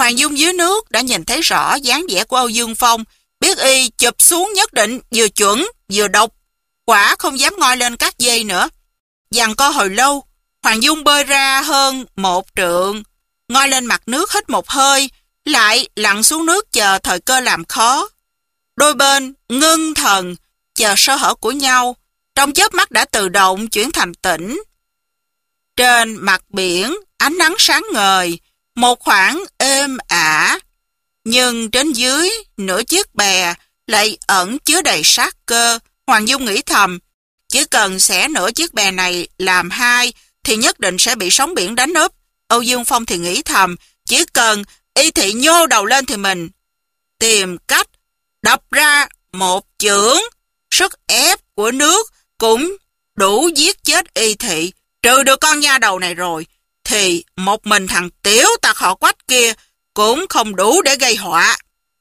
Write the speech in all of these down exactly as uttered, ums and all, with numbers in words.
Hoàng Dung dưới nước đã nhìn thấy rõ dáng vẻ của Âu Dương Phong, biết y chụp xuống nhất định vừa chuẩn vừa độc, quả không dám ngoi lên các dây nữa. Giằng co hồi lâu, Hoàng Dung bơi ra hơn một trượng, ngoi lên mặt nước hít một hơi, lại lặn xuống nước chờ thời cơ làm khó. Đôi bên ngưng thần, chờ sơ hở của nhau, trong chớp mắt đã tự động chuyển thành tĩnh. Trên mặt biển, ánh nắng sáng ngời, một khoảng êm ả, nhưng trên dưới, nửa chiếc bè lại ẩn chứa đầy sát cơ. Hoàng Dung nghĩ thầm, chỉ cần xẻ nửa chiếc bè này làm hai, thì nhất định sẽ bị sóng biển đánh úp. Âu Dương Phong thì nghĩ thầm, chỉ cần y thị nhô đầu lên thì mình tìm cách đập ra một chưởng, sức ép của nước cũng đủ giết chết y thị. Trừ được con nha đầu này rồi, thì một mình thằng tiểu tặc họ Quách kia cũng không đủ để gây họa.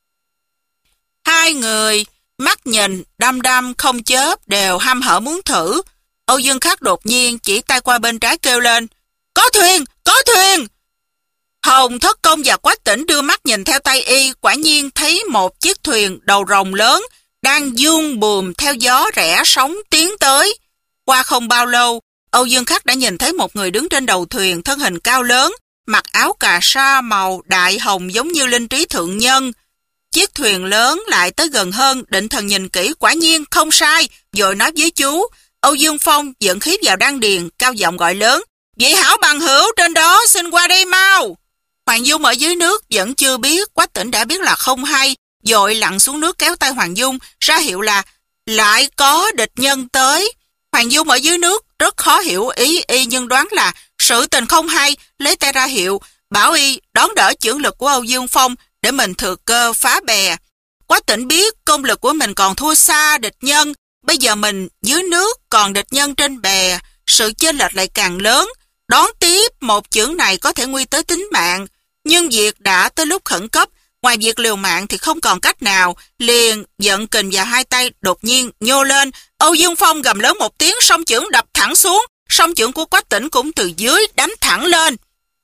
Hai người mắt nhìn đăm đăm không chớp đều hăm hở muốn thử. Âu Dương Khắc đột nhiên chỉ tay qua bên trái kêu lên, có thuyền, có thuyền. Hồng Thất Công và Quách Tĩnh đưa mắt nhìn theo tay y, quả nhiên thấy một chiếc thuyền đầu rồng lớn đang dương buồm theo gió rẽ sóng tiến tới. Qua không bao lâu, Âu Dương Khắc đã nhìn thấy một người đứng trên đầu thuyền, thân hình cao lớn, mặc áo cà sa màu đại hồng giống như linh trí thượng nhân. Chiếc thuyền lớn lại tới gần hơn, định thần nhìn kỹ, quả nhiên không sai, rồi nói với chú. Âu Dương Phong giận khí vào đan điền, cao giọng gọi lớn, vị hảo bằng hữu trên đó xin qua đây mau. Hoàng Dung ở dưới nước vẫn chưa biết, Quách Tĩnh đã biết là không hay, vội lặn xuống nước kéo tay Hoàng Dung, ra hiệu là lại có địch nhân tới. Hoàng Dung ở dưới nước rất khó hiểu ý y, nhưng đoán là sự tình không hay, lấy tay ra hiệu, bảo y đón đỡ chưởng lực của Âu Dương Phong để mình thừa cơ phá bè. Quách Tĩnh biết công lực của mình còn thua xa địch nhân, bây giờ mình dưới nước còn địch nhân trên bè, sự chênh lệch lại càng lớn. Đón tiếp một chưởng này có thể nguy tới tính mạng, nhưng việc đã tới lúc khẩn cấp, ngoài việc liều mạng thì không còn cách nào, liền giận kình vào hai tay đột nhiên nhô lên. Âu Dương Phong gầm lớn một tiếng, song chưởng đập thẳng xuống, song chưởng của Quách Tĩnh cũng từ dưới đánh thẳng lên.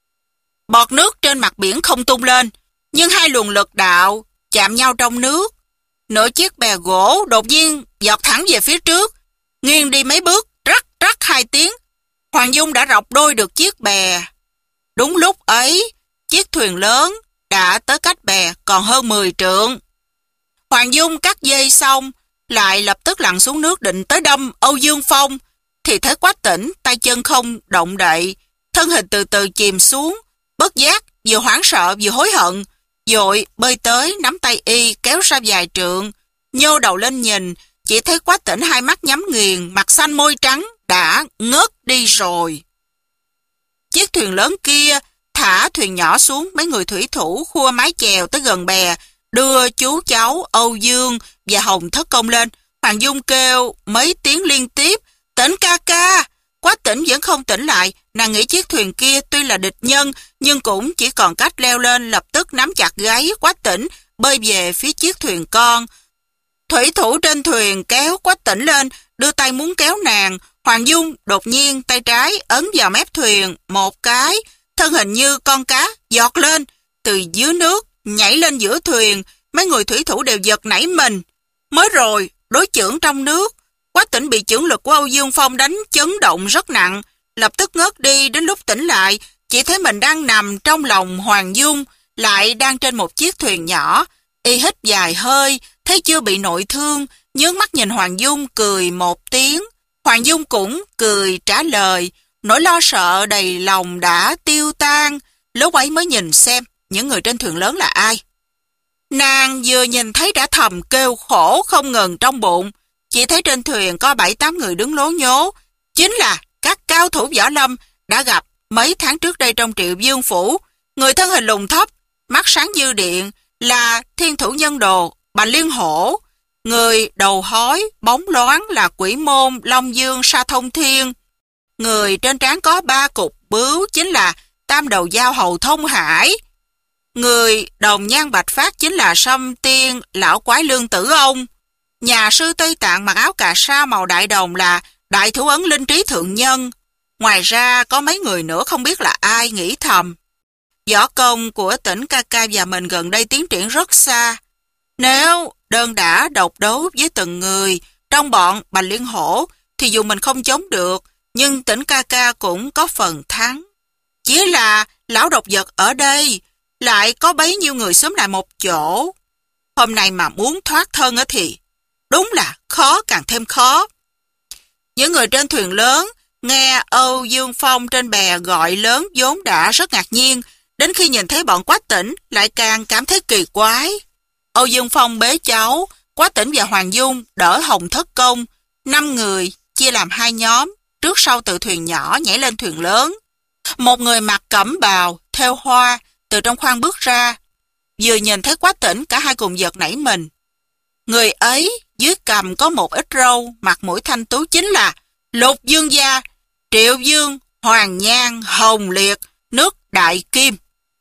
Bọt nước trên mặt biển không tung lên, nhưng hai luồng lực đạo chạm nhau trong nước. Nửa chiếc bè gỗ đột nhiên giọt thẳng về phía trước, nghiêng đi mấy bước, rắc rắc hai tiếng. Hoàng Dung đã rọc đôi được chiếc bè. Đúng lúc ấy, chiếc thuyền lớn đã tới cách bè còn hơn mười trượng. Hoàng Dung cắt dây xong, lại lập tức lặn xuống nước định tới đâm Âu Dương Phong, thì thấy Quách Tĩnh tay chân không động đậy, thân hình từ từ chìm xuống, bất giác vừa hoảng sợ vừa hối hận, vội bơi tới nắm tay y kéo ra vài trượng, nhô đầu lên nhìn, chỉ thấy Quách Tĩnh hai mắt nhắm nghiền, mặt xanh môi trắng, đã ngất đi rồi. Chiếc thuyền lớn kia thả thuyền nhỏ xuống, mấy người thủy thủ khua mái chèo tới gần bè, đưa chú cháu Âu Dương và Hồng Thất Công lên. Hoàng Dung kêu mấy tiếng liên tiếp, Tĩnh ca ca. Quách Tĩnh vẫn không tỉnh lại, nàng nghĩ chiếc thuyền kia tuy là địch nhân, nhưng cũng chỉ còn cách leo lên, lập tức nắm chặt gáy Quách Tĩnh, bơi về phía chiếc thuyền con. Thủy thủ trên thuyền kéo Quách Tĩnh lên, đưa tay muốn kéo nàng. Hoàng Dung đột nhiên tay trái ấn vào mép thuyền một cái, thân hình như con cá giọt lên, từ dưới nước nhảy lên giữa thuyền. Mấy người thủy thủ đều giật nảy mình. Mới rồi đối chưởng trong nước, Quách Tĩnh bị chưởng lực của Âu Dương Phong đánh chấn động rất nặng, lập tức ngất đi. Đến lúc tỉnh lại, chỉ thấy mình đang nằm trong lòng Hoàng Dung, lại đang trên một chiếc thuyền nhỏ. Y hít dài hơi, thấy chưa bị nội thương, nhướng mắt nhìn Hoàng Dung cười một tiếng. Hoàng Dung cũng cười trả lời, nỗi lo sợ đầy lòng đã tiêu tan. Lúc ấy mới nhìn xem những người trên thuyền lớn là ai. Nàng vừa nhìn thấy đã thầm kêu khổ không ngừng trong bụng. Chỉ thấy trên thuyền có bảy tám người đứng lố nhố, chính là các cao thủ võ lâm đã gặp mấy tháng trước đây trong Triệu Dương Phủ. Người thân hình lùn thấp, mắt sáng như điện là Thiên Thủ Nhân Đồ Bạch Liên Hổ. Người đầu hói bóng loáng là Quỷ Môn Long Dương Sa Thông Thiên. Người trên trán có ba cục bướu chính là Tam Đầu Giao Hầu Thông Hải. Người đồng nhan bạch phát chính là Sâm Tiên Lão Quái Lương Tử Ông. Nhà sư Tây Tạng mặc áo cà sa màu đại đồng là Đại Thủ Ấn Linh Trí Thượng Nhân. Ngoài ra có mấy người nữa không biết là ai, nghĩ thầm. võ công của tỉnh Ca Ca và mình gần đây tiến triển rất xa. Nếu đơn đã độc đấu với từng người trong bọn Bành Liên Hổ thì dù mình không chống được, nhưng tỉnh Ca Ca cũng có phần thắng. Chỉ là lão độc vật ở đây lại có bấy nhiêu người xúm lại một chỗ. Hôm nay mà muốn thoát thân á thì đúng là khó càng thêm khó. Những người trên thuyền lớn nghe Âu Dương Phong trên bè gọi lớn vốn đã rất ngạc nhiên, đến khi nhìn thấy bọn Quách Tỉnh lại càng cảm thấy kỳ quái. Âu Dương Phong bế cháu, Quách Tỉnh và Hoàng Dung đỡ Hồng Thất Công, năm người chia làm hai nhóm, trước sau từ thuyền nhỏ nhảy lên thuyền lớn. Một người mặc cẩm bào, thêu hoa, từ trong khoang bước ra. Vừa nhìn thấy Quách Tỉnh, cả hai cùng giật nảy mình. Người ấy dưới cằm có một ít râu, mặt mũi thanh tú chính là Lục Dương gia, Triệu Dương, Hoàng Nhan, Hồng Liệt, nước Đại Kim.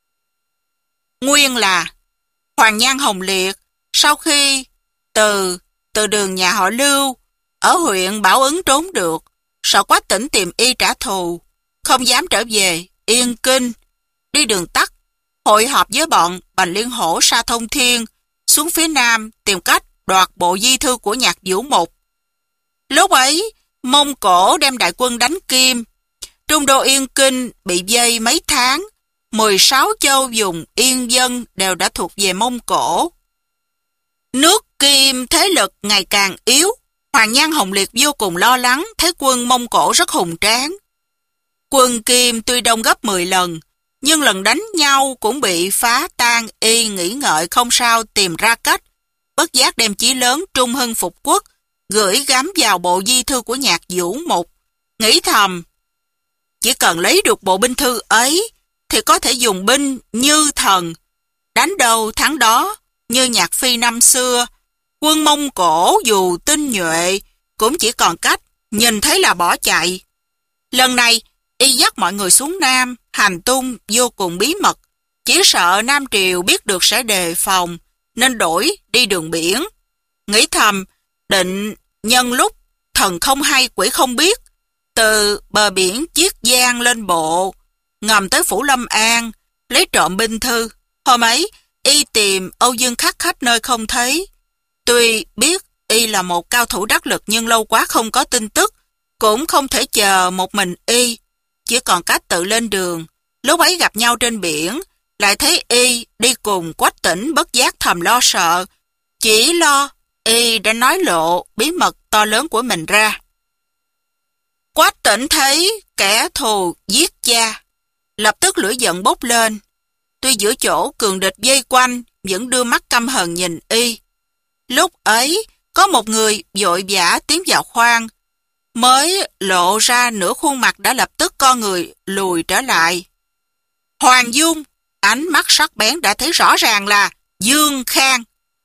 Nguyên là Hoàng Nhan Hồng Liệt, sau khi từ từ đường nhà họ Lưu ở huyện Bảo Ứng trốn được, sợ Quách Tỉnh tìm y trả thù, không dám trở về Yên Kinh, đi đường tắt, hội họp với bọn Bành Liên Hổ, Sa Thông Thiên, xuống phía Nam tìm cách đoạt bộ di thư của Nhạc Vũ Mục. Lúc ấy, Mông Cổ đem đại quân đánh Kim, Trung đô Yên Kinh bị vây mấy tháng, mười sáu châu vùng yên dân đều đã thuộc về Mông Cổ. Nước Kim thế lực ngày càng yếu, Hoàng Nhan Hồng Liệt vô cùng lo lắng, thấy quân Mông Cổ rất hùng tráng. Quân Kim tuy đông gấp mười lần, nhưng lần đánh nhau cũng bị phá tan, y nghĩ ngợi không sao tìm ra cách, bất giác đem chí lớn trung hưng phục quốc, gửi gắm vào bộ di thư của Nhạc Vũ Mục, nghĩ thầm, chỉ cần lấy được bộ binh thư ấy, thì có thể dùng binh như thần, đánh đầu thắng đó, như Nhạc Phi năm xưa. Quân Mông Cổ dù tinh nhuệ, cũng chỉ còn cách, nhìn thấy là bỏ chạy. Lần này, y dắt mọi người xuống Nam, hành tung vô cùng bí mật, chỉ sợ Nam Triều biết được sẽ đề phòng, nên đổi đi đường biển. Nghĩ thầm, định nhân lúc thần không hay quỷ không biết, từ bờ biển Chiết Giang lên bộ, ngầm tới Phủ Lâm An, lấy trộm binh thư. Hôm ấy, y tìm Âu Dương Khắc khắp nơi không thấy. Tuy biết y là một cao thủ đắc lực nhưng lâu quá không có tin tức, cũng không thể chờ một mình y, chỉ còn cách tự lên đường. Lúc ấy gặp nhau trên biển, lại thấy y đi cùng Quách Tỉnh, bất giác thầm lo sợ, chỉ lo y đã nói lộ bí mật to lớn của mình ra. Quách Tỉnh thấy kẻ thù giết cha, lập tức lửa giận bốc lên. Tuy giữa chỗ cường địch vây quanh, vẫn đưa mắt căm hờn nhìn y. Lúc ấy, có một người vội vã tiến vào khoang, mới lộ ra nửa khuôn mặt đã lập tức con người lùi trở lại. Hoàng Dung, ánh mắt sắc bén đã thấy rõ ràng là Dương Khang.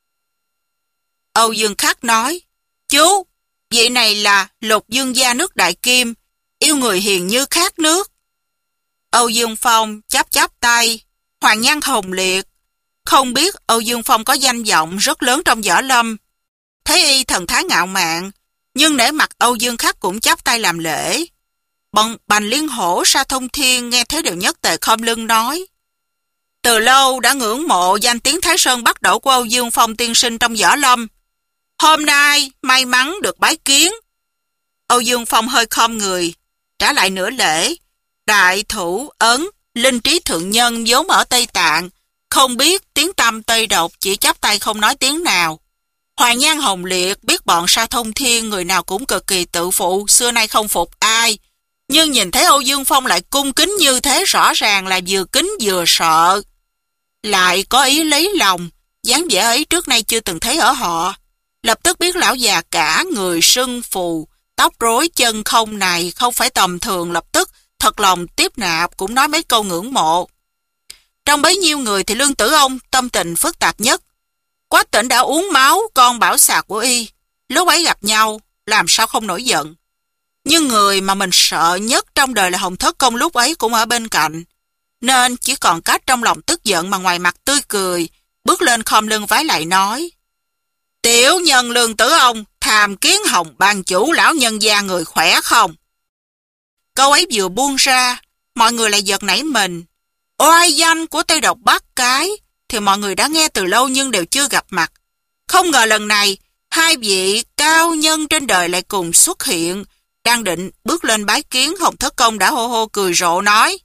Âu Dương Khắc nói, chú, vị này là Lục Dương gia nước Đại Kim, yêu người hiền như khát nước. Âu Dương Phong chắp chắp tay, Hoàng Nhan Hồng Liệt, không biết Âu Dương Phong có danh vọng rất lớn trong võ lâm. Thấy y thần thái ngạo mạn, nhưng nể mặt Âu Dương Khắc cũng chắp tay làm lễ. Bọn Bành Liên Hổ, Sa Thông Thiên nghe thấy đều nhất tề khom lưng nói, từ lâu đã ngưỡng mộ danh tiếng Thái Sơn Bắc Đổ của Âu Dương Phong tiên sinh trong võ lâm. Hôm nay may mắn được bái kiến. Âu Dương Phong hơi khom người, trả lại nửa lễ. Đại thủ ấn, linh trí thượng nhân vốn ở Tây Tạng, không biết tiếng tăm Tây độc, chỉ chắp tay không nói tiếng nào. Hoàng Nhan Hồng Liệt biết bọn Sa Thông Thiên người nào cũng cực kỳ tự phụ, xưa nay không phục ai. Nhưng nhìn thấy Âu Dương Phong lại cung kính như thế, rõ ràng là vừa kính vừa sợ. Lại có ý lấy lòng, dáng vẻ ấy trước nay chưa từng thấy ở họ. Lập tức biết lão già cả người sưng phù, tóc rối chân không này không phải tầm thường, lập tức thật lòng tiếp nạp, cũng nói mấy câu ngưỡng mộ. Trong bấy nhiêu người thì Lương Tử Ông tâm tình phức tạp nhất. Quách Tỉnh đã uống máu con bảo xà của y, lúc ấy gặp nhau làm sao không nổi giận. Nhưng người mà mình sợ nhất trong đời là Hồng Thất Công, lúc ấy cũng ở bên cạnh, nên chỉ còn cách trong lòng tức giận mà ngoài mặt tươi cười, bước lên khom lưng vái lại nói, tiểu nhân Lương Tử Ông tham kiến Hồng ban chủ lão nhân gia người khỏe không. Câu ấy vừa buông ra, mọi người lại giật nảy mình. oai danh của Tây Độc Bắc Cái thì mọi người đã nghe từ lâu nhưng đều chưa gặp mặt. Không ngờ lần này, hai vị cao nhân trên đời lại cùng xuất hiện. Đang định bước lên bái kiến, Hồng Thất Công đã hô hô cười rộ nói: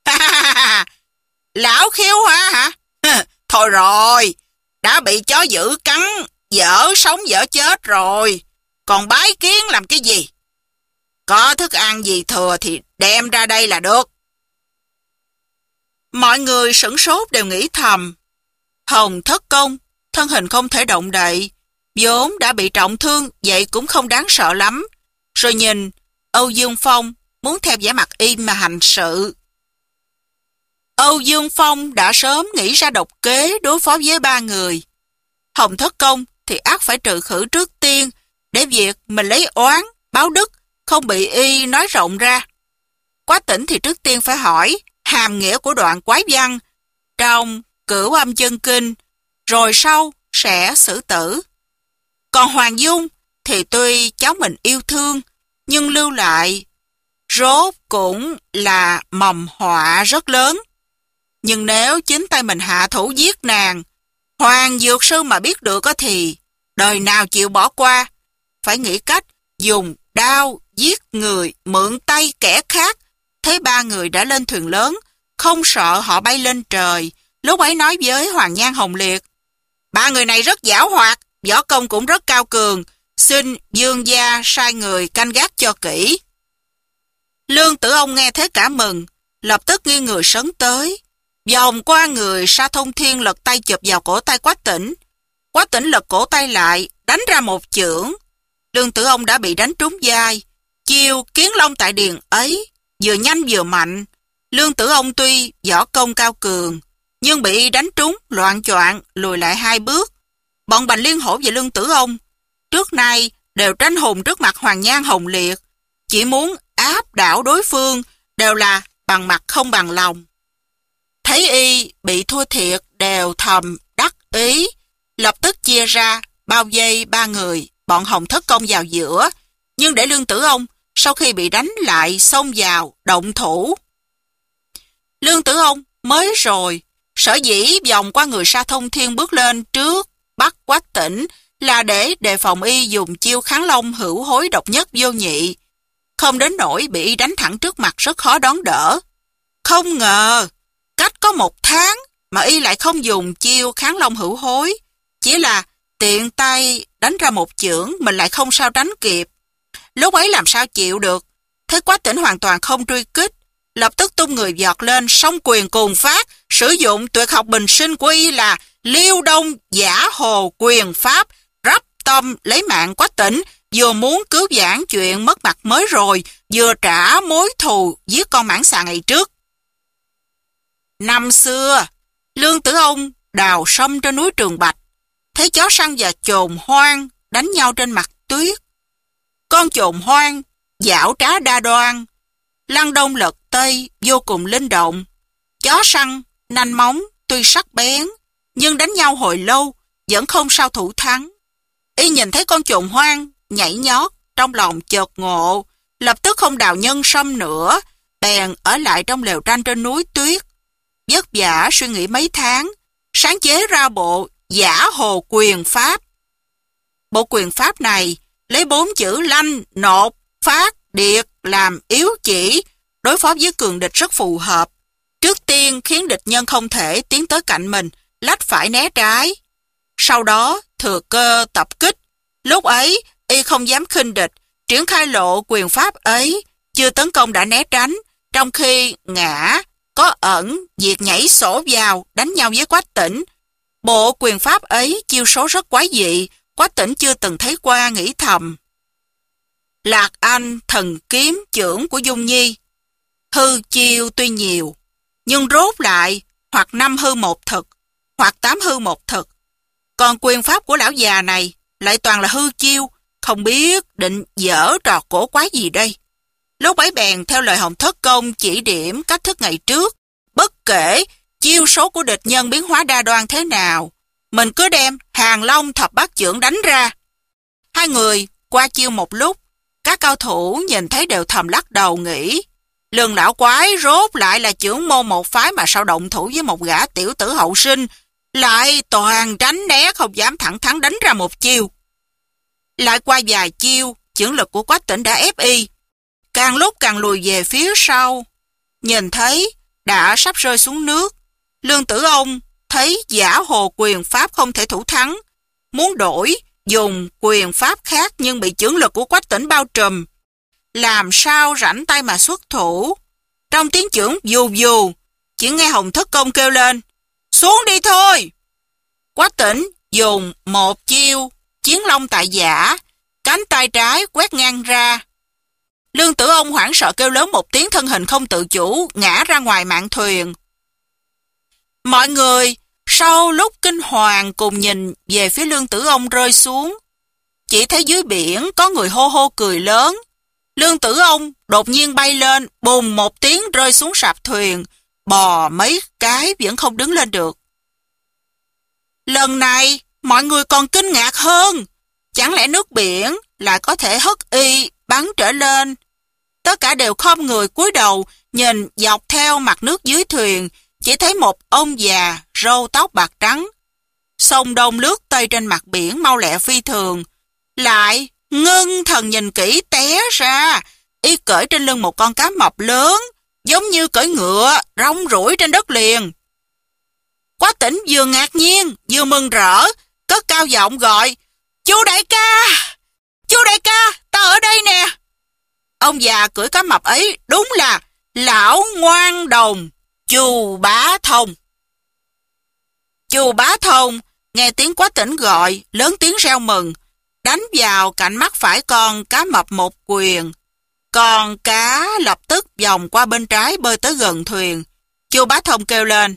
Lão Khiếu Hoa hả? Thôi rồi, đã bị chó dữ cắn, dở sống dở chết rồi. Còn bái kiến làm cái gì? Có thức ăn gì thừa thì đem ra đây là được. Mọi người sửng sốt đều nghĩ thầm: Hồng Thất Công, thân hình không thể động đậy, vốn đã bị trọng thương, vậy cũng không đáng sợ lắm. Rồi nhìn Âu Dương Phong muốn theo vẻ mặt im mà hành sự. Âu Dương Phong đã sớm nghĩ ra độc kế đối phó với ba người. Hồng Thất Công thì ắt phải trừ khử trước tiên, để việc mình lấy oán, báo đức không bị y nói rộng ra. Quách Tĩnh thì trước tiên phải hỏi hàm nghĩa của đoạn quái văn trong Cửu Âm Chân Kinh, rồi sau sẽ xử tử. Còn Hoàng Dung thì tuy cháu mình yêu thương, nhưng lưu lại rốt cũng là mầm họa rất lớn. Nhưng nếu chính tay mình hạ thủ giết nàng, Hoàng Dược Sư mà biết được thì đời nào chịu bỏ qua. Phải nghĩ cách dùng đao giết người, mượn tay kẻ khác. Thấy ba người đã lên thuyền lớn, không sợ họ bay lên trời. Lúc ấy nói với Hoàng Nhan Hồng Liệt: Ba người này rất giảo hoạt, võ công cũng rất cao cường, xin Dương gia sai người canh gác cho kỹ. Lương Tử Ông nghe thế cả mừng, lập tức nghiêng người sấn tới, vòng qua người Sa Thông Thiên, lật tay chụp vào cổ tay Quách Tĩnh. Quách Tĩnh lật cổ tay lại, đánh ra một chưởng. Lương Tử Ông đã bị đánh trúng vai. Chiêu Kiến Long tại điền ấy vừa nhanh vừa mạnh. Lương Tử Ông tuy võ công cao cường, nhưng bị đánh trúng loạng choạng lùi lại hai bước. Bọn Bành Liên Hổ và Lương Tử Ông trước nay đều tranh hùng trước mặt Hoàng Nhan Hồng Liệt, chỉ muốn áp đảo đối phương, đều là bằng mặt không bằng lòng. Thấy y bị thua thiệt đều thầm đắc ý, lập tức chia ra bao vây ba người, bọn Hồng Thất Công vào giữa, nhưng để Lương Tử Ông sau khi bị đánh lại xông vào động thủ. Lương Tử Ông mới rồi sở dĩ vòng qua người Sa Thông Thiên bước lên trước bắt Quách Tĩnh là để đề phòng y dùng chiêu Kháng Long hữu hối độc nhất vô nhị, không đến nỗi bị y đánh thẳng trước mặt rất khó đón đỡ. Không ngờ cách có một tháng mà y lại không dùng chiêu Kháng Long hữu hối, chỉ là tiện tay đánh ra một chưởng, mình lại không sao tránh kịp. Lúc ấy làm sao chịu được. Thế Quách Tĩnh hoàn toàn không truy kích, lập tức tung người vọt lên, song quyền cùng phát, sử dụng tuyệt học bình sinh của y là Liêu Đông Giả Hồ Quyền Pháp, rắp tâm lấy mạng Quách Tĩnh, vừa muốn cứu vãn chuyện mất mặt mới rồi, vừa trả mối thù giết con mãng xà ngày trước. Năm xưa, Lương Tử Ông đào sâm trên núi Trường Bạch, thấy chó săn và chồn hoang đánh nhau trên mặt tuyết. Con chồn hoang dảo trá đa đoan, lăn đông lật tây, vô cùng linh động. Chó săn nanh móng tuy sắc bén, nhưng đánh nhau hồi lâu vẫn không sao thủ thắng. Y nhìn thấy con chồn hoang nhảy nhót, trong lòng chợt ngộ, lập tức không đào nhân sâm nữa, bèn ở lại trong lều tranh trên núi tuyết. Vất vả suy nghĩ mấy tháng, sáng chế ra bộ Giả Hồ Quyền Pháp. Bộ quyền pháp này lấy bốn chữ lanh, nột, phát, điệt làm yếu chỉ, đối phó với cường địch rất phù hợp. Trước tiên khiến địch nhân không thể tiến tới cạnh mình, lách phải né trái. Sau đó thừa cơ tập kích. Lúc ấy y không dám khinh địch, triển khai lộ quyền pháp ấy, chưa tấn công đã né tránh, trong khi ngã có ẩn việc nhảy sổ vào đánh nhau với Quách Tĩnh. Bộ quyền pháp ấy chiêu số rất quái dị, Quách Tĩnh chưa từng thấy qua, nghĩ thầm: Lạc Anh thần kiếm chưởng của Dung Nhi, hư chiêu tuy nhiều, nhưng rốt lại hoặc năm hư một thực, hoặc tám hư một thực. Còn quyền pháp của lão già này lại toàn là hư chiêu, không biết định dở trò cổ quái gì đây. Lúc ấy bèn theo lời Hồng Thất Công chỉ điểm cách thức ngày trước, bất kể chiêu số của địch nhân biến hóa đa đoan thế nào, mình cứ đem Hàng Long thập bát chưởng đánh ra. Hai người qua chiêu một lúc, các cao thủ nhìn thấy đều thầm lắc đầu nghĩ: Lương lão quái rốt lại là trưởng môn một phái mà sao động thủ với một gã tiểu tử hậu sinh, lại toàn tránh né không dám thẳng thắn đánh ra một chiêu. Lại qua vài chiêu, chưởng lực của Quách Tĩnh đã ép y, càng lúc càng lùi về phía sau. Nhìn thấy đã sắp rơi xuống nước, Lương Tử Ông thấy giả hồ quyền pháp không thể thủ thắng, muốn đổi dùng quyền pháp khác nhưng bị chưởng lực của Quách Tĩnh bao trùm, làm sao rảnh tay mà xuất thủ. Trong tiếng chưởng dù dù, chỉ nghe Hồng Thất Công kêu lên, xuống đi thôi. Quách Tĩnh dùng một chiêu Chiến Long tại giả, cánh tay trái quét ngang ra. Lương Tử Ông hoảng sợ kêu lớn một tiếng, thân hình không tự chủ ngã ra ngoài mạn thuyền. Mọi người sau lúc kinh hoàng cùng nhìn về phía Lương Tử Ông rơi xuống, chỉ thấy dưới biển có người hô hô cười lớn. Lương Tử Ông đột nhiên bay lên, bùng một tiếng rơi xuống sạp thuyền, bò mấy cái vẫn không đứng lên được. Lần này mọi người còn kinh ngạc hơn, chẳng lẽ nước biển lại có thể hất y bắn trở lên. Tất cả đều khom người cúi đầu nhìn dọc theo mặt nước dưới thuyền, chỉ thấy một ông già râu tóc bạc trắng sông đông lướt tây trên mặt biển mau lẹ phi thường. Lại ngưng thần nhìn kỹ té ra y cởi trên lưng một con cá mập lớn, giống như cưỡi ngựa rong ruổi trên đất liền. Quách Tĩnh vừa ngạc nhiên vừa mừng rỡ, cất cao giọng gọi, chú đại ca, chú đại ca, ta ở đây nè. Ông già cưỡi cá mập ấy đúng là lão ngoan đồng Chu Bá Thông. Chu Bá Thông nghe tiếng Quách Tĩnh gọi, lớn tiếng reo mừng, đánh vào cạnh mắt phải con cá mập một quyền. Con cá lập tức vòng qua bên trái bơi tới gần thuyền. Chu Bá Thông kêu lên,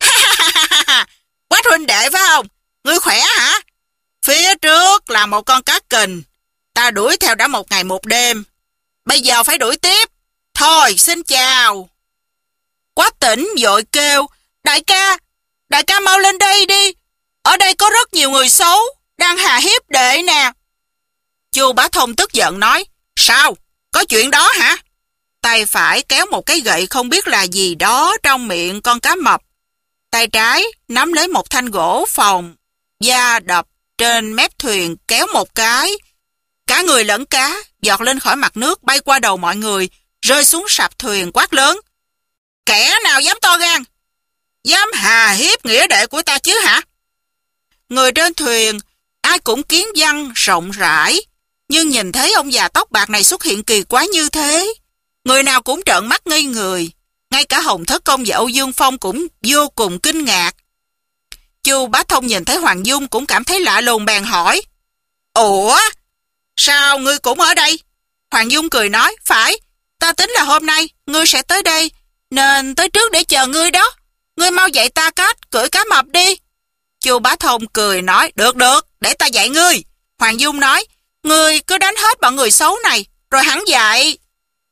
Quách huynh đệ phải không? Ngươi khỏe hả? Phía trước là một con cá kình, ta đuổi theo đã một ngày một đêm, bây giờ phải đuổi tiếp. Thôi xin chào. Quách Tĩnh vội kêu, đại ca, đại ca mau lên đây đi, ở đây có rất nhiều người xấu đang hà hiếp đệ nè. Chu Bá Thông tức giận nói, sao? Có chuyện đó hả? Tay phải kéo một cái gậy không biết là gì đó trong miệng con cá mập, tay trái nắm lấy một thanh gỗ phòng, da đập trên mép thuyền kéo một cái. Cả người lẫn cá giọt lên khỏi mặt nước, bay qua đầu mọi người, rơi xuống sạp thuyền quát lớn, kẻ nào dám to gan, dám hà hiếp nghĩa đệ của ta chứ hả? Người trên thuyền ai cũng kiến văn rộng rãi, nhưng nhìn thấy ông già tóc bạc này xuất hiện kỳ quái như thế, người nào cũng trợn mắt ngây người. Ngay cả Hồng Thất Công và Âu Dương Phong cũng vô cùng kinh ngạc. Chu Bá Thông nhìn thấy Hoàng Dung cũng cảm thấy lạ lùng, bèn hỏi, ủa, sao ngươi cũng ở đây? Hoàng Dung cười nói, phải, ta tính là hôm nay ngươi sẽ tới đây, nên tới trước để chờ ngươi đó. Ngươi mau dạy ta cách cưỡi cá mập đi. Chu Bá Thông cười nói, được được, để ta dạy ngươi. Hoàng Dung nói, ngươi cứ đánh hết bọn người xấu này, rồi hắn dạy.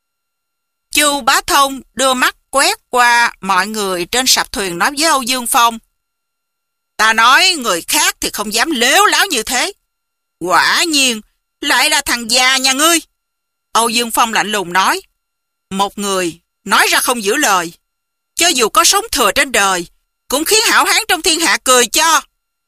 Chu Bá Thông đưa mắt quét qua mọi người trên sạp thuyền, nói với Âu Dương Phong, ta nói người khác thì không dám lếu láo như thế, quả nhiên lại là thằng già nhà ngươi. Âu Dương Phong lạnh lùng nói, một người nói ra không giữ lời, cho dù có sống thừa trên đời, cũng khiến hảo hán trong thiên hạ cười cho.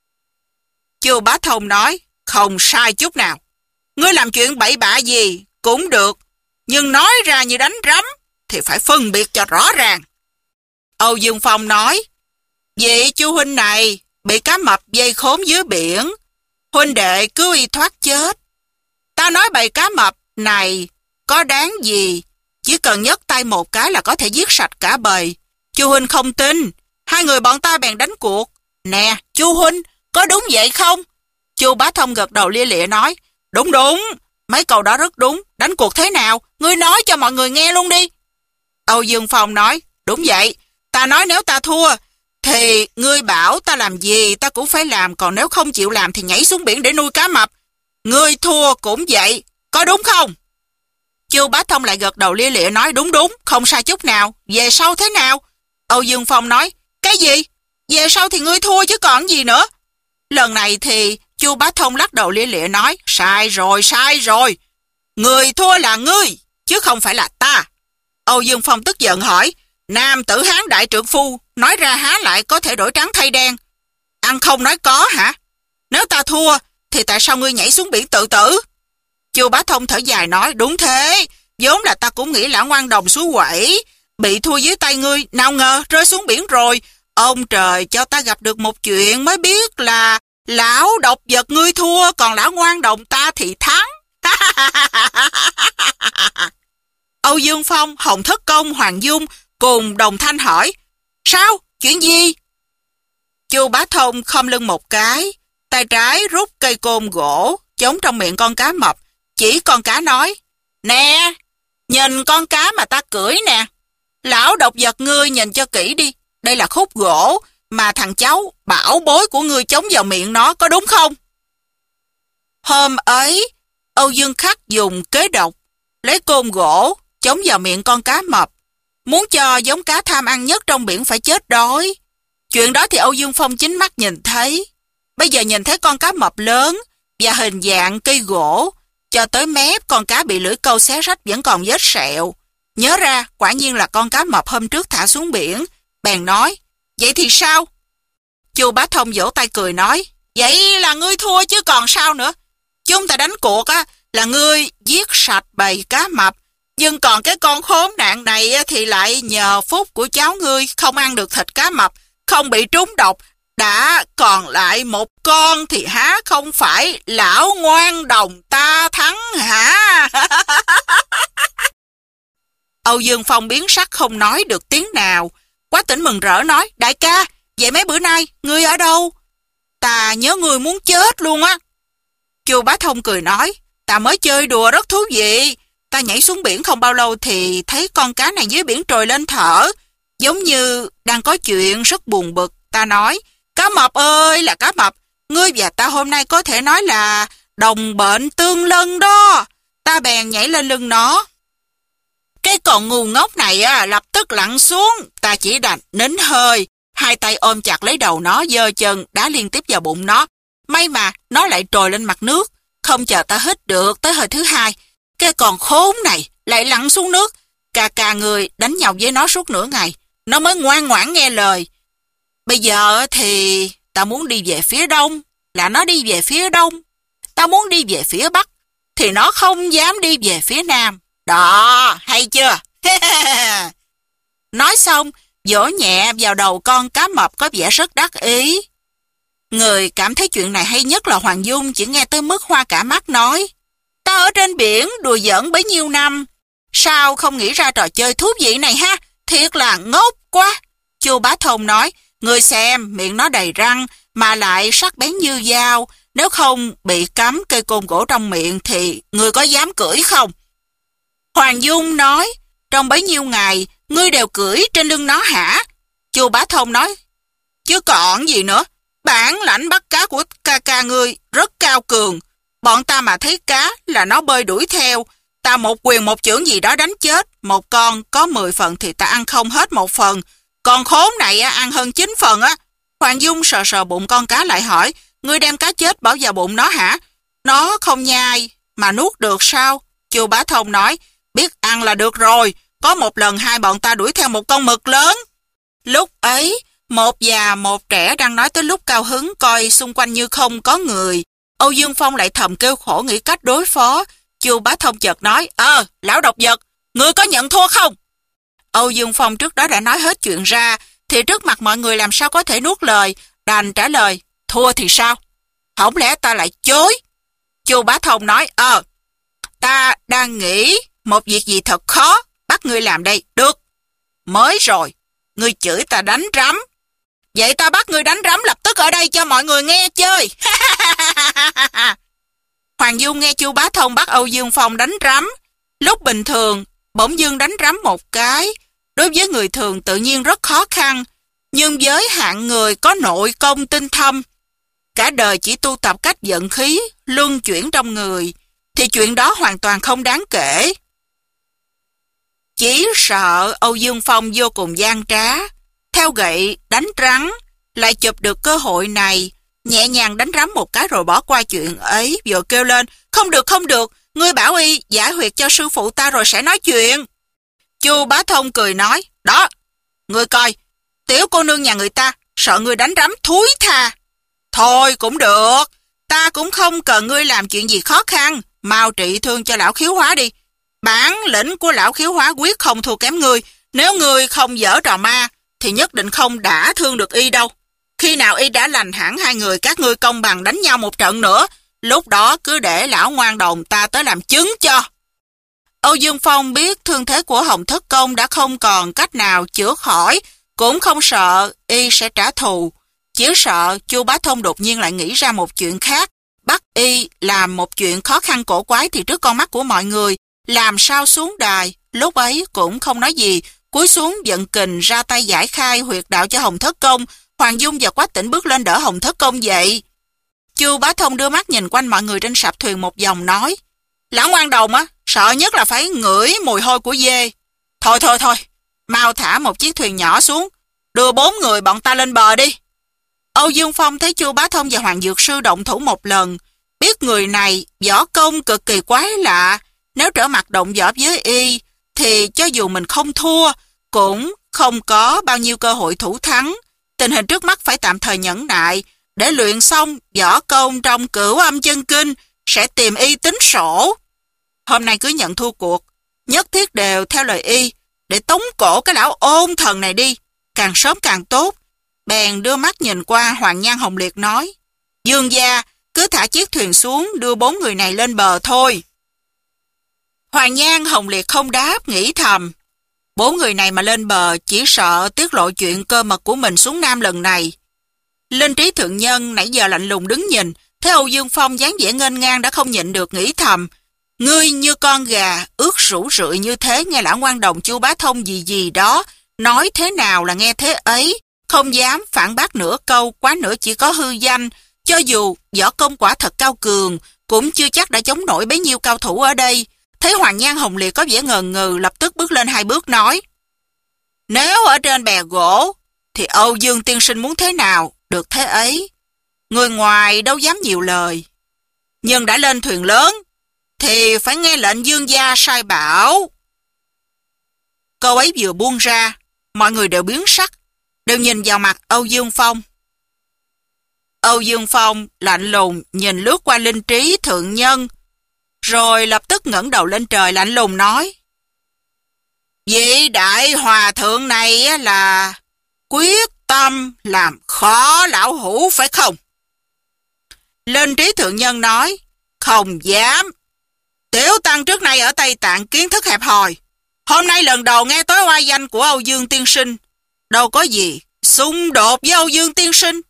Chu Bá Thông nói, không sai chút nào, ngươi làm chuyện bậy bạ gì cũng được, nhưng nói ra như đánh rắm thì phải phân biệt cho rõ ràng. Âu Dương Phong nói, vị chu huynh này bị cá mập dây khốn dưới biển, huynh đệ cứu y thoát chết. Ta nói bầy cá mập này có đáng gì, chỉ cần nhấc tay một cái là có thể giết sạch cả bầy. Chu huynh không tin, hai người bọn ta bèn đánh cuộc. Nè, chu huynh, có đúng vậy không? Chu Bá Thông gật đầu lia lịa nói, đúng đúng, mấy câu đó rất đúng, đánh cuộc thế nào, ngươi nói cho mọi người nghe luôn đi. Âu Dương Phong nói, đúng vậy, ta nói nếu ta thua, thì ngươi bảo ta làm gì ta cũng phải làm, còn nếu không chịu làm thì nhảy xuống biển để nuôi cá mập. Ngươi thua cũng vậy, có đúng không? Chu Bá Thông lại gật đầu lia lịa nói, đúng đúng, không sai chút nào, về sau thế nào? Âu Dương Phong nói, cái gì? Về sau thì ngươi thua chứ còn gì nữa. Lần này thì Chu Bá Thông lắc đầu lia lịa nói, sai rồi, sai rồi. Người thua là ngươi, chứ không phải là ta. Âu Dương Phong tức giận hỏi, nam tử hán đại trượng phu, nói ra há lại có thể đổi trắng thay đen. Ăn không nói có hả? Nếu ta thua, thì tại sao ngươi nhảy xuống biển tự tử? Chu Bá Thông thở dài nói, đúng thế, vốn là ta cũng nghĩ lão ngoan đồng suối quẩy, bị thua dưới tay ngươi, nào ngờ rơi xuống biển rồi. Ông trời cho ta gặp được một chuyện mới biết là lão độc vật ngươi thua, còn lão ngoan đồng ta thì thắng. Âu Dương Phong, Hồng Thất Công, Hoàng Dung cùng đồng thanh hỏi, sao? Chuyện gì? Chu Bá Thông khom lưng một cái, tay trái rút cây côn gỗ chống trong miệng con cá mập, chỉ con cá nói, nè, nhìn con cá mà ta cưỡi nè. Lão độc vật ngươi nhìn cho kỹ đi, đây là khúc gỗ mà thằng cháu bảo bối của ngươi chống vào miệng nó, có đúng không? Hôm ấy, Âu Dương Khắc dùng kế độc, lấy côn gỗ chống vào miệng con cá mập, muốn cho giống cá tham ăn nhất trong biển phải chết đói. Chuyện đó thì Âu Dương Phong chính mắt nhìn thấy. Bây giờ nhìn thấy con cá mập lớn và hình dạng cây gỗ, cho tới mép con cá bị lưỡi câu xé rách vẫn còn vết sẹo. Nhớ ra quả nhiên là con cá mập hôm trước thả xuống biển. Bèn nói, vậy thì sao? Chu Bá Thông vỗ tay cười nói, vậy là ngươi thua chứ còn sao nữa. Chúng ta đánh cuộc á, là ngươi giết sạch bầy cá mập, nhưng còn cái con khốn nạn này thì lại nhờ phúc của cháu ngươi không ăn được thịt cá mập, không bị trúng độc, đã còn lại một con thì há không phải lão ngoan đồng ta thắng hả? Âu Dương Phong biến sắc không nói được tiếng nào. Quá Tỉnh mừng rỡ nói, đại ca, vậy mấy bữa nay ngươi ở đâu? Ta nhớ ngươi muốn chết luôn á. Chu Bá Thông cười nói, ta mới chơi đùa rất thú vị. Ta nhảy xuống biển không bao lâu thì thấy con cá này dưới biển trồi lên thở, giống như đang có chuyện rất buồn bực. Ta nói, cá mập ơi là cá mập, ngươi và ta hôm nay có thể nói là đồng bệnh tương lân đó. Ta bèn nhảy lên lưng nó. Cái con ngu ngốc này á, lập tức lặn xuống, ta chỉ đành nín hơi, hai tay ôm chặt lấy đầu nó, giơ chân đá liên tiếp vào bụng nó. May mà nó lại trồi lên mặt nước, không chờ ta hít được tới hơi thứ hai, cái con khốn này lại lặn xuống nước. Cà cà người đánh nhau với nó suốt nửa ngày, nó mới ngoan ngoãn nghe lời. Bây giờ thì ta muốn đi về phía đông, là nó đi về phía đông. Ta muốn đi về phía bắc, thì nó không dám đi về phía nam. Đó, hay chưa? Nói xong, vỗ nhẹ vào đầu con cá mập có vẻ rất đắc ý. Người cảm thấy chuyện này hay nhất là Hoàng Dung, chỉ nghe tới mức hoa cả mắt nói, ta ở trên biển đùa giỡn bấy nhiêu năm, sao không nghĩ ra trò chơi thú vị này ha? Thiệt là ngốc quá. Chu Bá Thông nói, người xem miệng nó đầy răng mà lại sắc bén như dao, nếu không bị cắm cây côn gỗ trong miệng thì người có dám cưỡi không? Hoàng Dung nói, trong bấy nhiêu ngày ngươi đều cưỡi trên lưng nó hả? Chu Bá Thông nói, chứ còn gì nữa, bản lãnh bắt cá của ca ca ngươi rất cao cường. Bọn ta mà thấy cá là nó bơi đuổi theo, ta một quyền một chưởng gì đó đánh chết. Một con có mười phần thì ta ăn không hết một phần, còn khốn này ăn hơn chín phần á. Hoàng Dung sờ sờ bụng con cá lại hỏi, ngươi đem cá chết bỏ vào bụng nó hả? Nó không nhai mà nuốt được sao? Chu Bá Thông nói, biết ăn là được rồi. Có một lần hai bọn ta đuổi theo một con mực lớn. Lúc ấy, một già một trẻ đang nói tới lúc cao hứng, coi xung quanh như không có người. Âu Dương Phong lại thầm kêu khổ nghĩ cách đối phó. Chu Bá Thông chợt nói, Ờ, lão độc vật, ngươi có nhận thua không? Âu Dương Phong trước đó đã nói hết chuyện ra, thì trước mặt mọi người làm sao có thể nuốt lời, đành trả lời, thua thì sao? Không lẽ ta lại chối? Chu Bá Thông nói, Ờ, ta đang nghĩ một việc gì thật khó, bắt ngươi làm đây. Được. Mới rồi, ngươi chửi ta đánh rắm. Vậy ta bắt ngươi đánh rắm lập tức ở đây cho mọi người nghe chơi. Hoàng Dung nghe Chu Bá Thông bắt Âu Dương Phong đánh rắm. Lúc bình thường, bỗng dưng đánh rắm một cái, đối với người thường tự nhiên rất khó khăn. Nhưng với hạng người có nội công tinh thâm, cả đời chỉ tu tập cách vận khí, luân chuyển trong người, thì chuyện đó hoàn toàn không đáng kể. Chỉ sợ Âu Dương Phong vô cùng gian trá, theo gậy đánh rắn, lại chụp được cơ hội này, nhẹ nhàng đánh rắm một cái rồi bỏ qua chuyện ấy, vừa kêu lên, không được không được, ngươi bảo y giải huyệt cho sư phụ ta rồi sẽ nói chuyện. Chu Bá Thông cười nói, đó, ngươi coi, tiểu cô nương nhà người ta, sợ ngươi đánh rắm thúi tha. Thôi cũng được, ta cũng không cần ngươi làm chuyện gì khó khăn, mau trị thương cho lão Khiếu Hóa đi. Bản lĩnh của lão Khiếu Hóa quyết không thua kém ngươi, nếu ngươi không dở trò ma, thì nhất định không đả thương được y đâu. Khi nào y đã lành hẳn, hai người các ngươi công bằng đánh nhau một trận nữa, lúc đó cứ để lão ngoan đồng ta tới làm chứng cho. Âu Dương Phong biết thương thế của Hồng Thất Công đã không còn cách nào chữa khỏi, cũng không sợ y sẽ trả thù. Chỉ sợ Chu Bá Thông đột nhiên lại nghĩ ra một chuyện khác, bắt y làm một chuyện khó khăn cổ quái thì trước con mắt của mọi người, làm sao xuống đài, lúc ấy cũng không nói gì, cúi xuống giận kình ra tay giải khai huyệt đạo cho Hồng Thất Công. Hoàng Dung và Quách Tĩnh bước lên đỡ Hồng Thất Công dậy. Chu Bá Thông đưa mắt nhìn quanh mọi người trên sạp thuyền một vòng nói, lão ngoan đồng á, sợ nhất là phải ngửi mùi hôi của dê. Thôi thôi thôi, mau thả một chiếc thuyền nhỏ xuống, đưa bốn người bọn ta lên bờ đi. Âu Dương Phong thấy Chu Bá Thông và Hoàng Dược Sư động thủ một lần, biết người này võ công cực kỳ quái lạ, nếu trở mặt động võ với y, thì cho dù mình không thua, cũng không có bao nhiêu cơ hội thủ thắng. Tình hình trước mắt phải tạm thời nhẫn nại, để luyện xong võ công trong Cửu Âm Chân Kinh, sẽ tìm y tính sổ. Hôm nay cứ nhận thua cuộc, nhất thiết đều theo lời y, để tống cổ cái lão ôn thần này đi, càng sớm càng tốt. Bèn đưa mắt nhìn qua Hoàng Nhan Hồng Liệt nói, Dương gia, cứ thả chiếc thuyền xuống, đưa bốn người này lên bờ thôi. Hoàng Nhan Hồng Liệt không đáp, nghĩ thầm, bốn người này mà lên bờ chỉ sợ tiết lộ chuyện cơ mật của mình xuống Nam lần này. Linh Trí Thượng Nhân nãy giờ lạnh lùng đứng nhìn, thấy Âu Dương Phong dáng vẻ nghênh ngang đã không nhịn được, nghĩ thầm, ngươi như con gà ướt rũ rượi như thế, nghe lão ngoan đồng Chu Bá Thông gì gì đó, nói thế nào là nghe thế ấy, không dám phản bác nửa câu, quá nữa chỉ có hư danh. Cho dù võ công quả thật cao cường, cũng chưa chắc đã chống nổi bấy nhiêu cao thủ ở đây. Thấy Hoàng Nhan Hồng Liệt có vẻ ngần ngừ, lập tức bước lên hai bước nói, nếu ở trên bè gỗ, thì Âu Dương tiên sinh muốn thế nào, được thế ấy. Người ngoài đâu dám nhiều lời. Nhưng đã lên thuyền lớn, thì phải nghe lệnh Dương gia sai bảo. Câu ấy vừa buông ra, mọi người đều biến sắc, đều nhìn vào mặt Âu Dương Phong. Âu Dương Phong lạnh lùng nhìn lướt qua Linh Trí Thượng Nhân, rồi lập tức ngẩng đầu lên trời lạnh lùng nói, vị đại hòa thượng này là quyết tâm làm khó lão hủ phải không? Linh Trí Thượng Nhân nói, không dám. Tiểu tăng trước nay ở Tây Tạng kiến thức hẹp hòi, hôm nay lần đầu nghe tới oai danh của Âu Dương tiên sinh, đâu có gì xung đột với Âu Dương tiên sinh.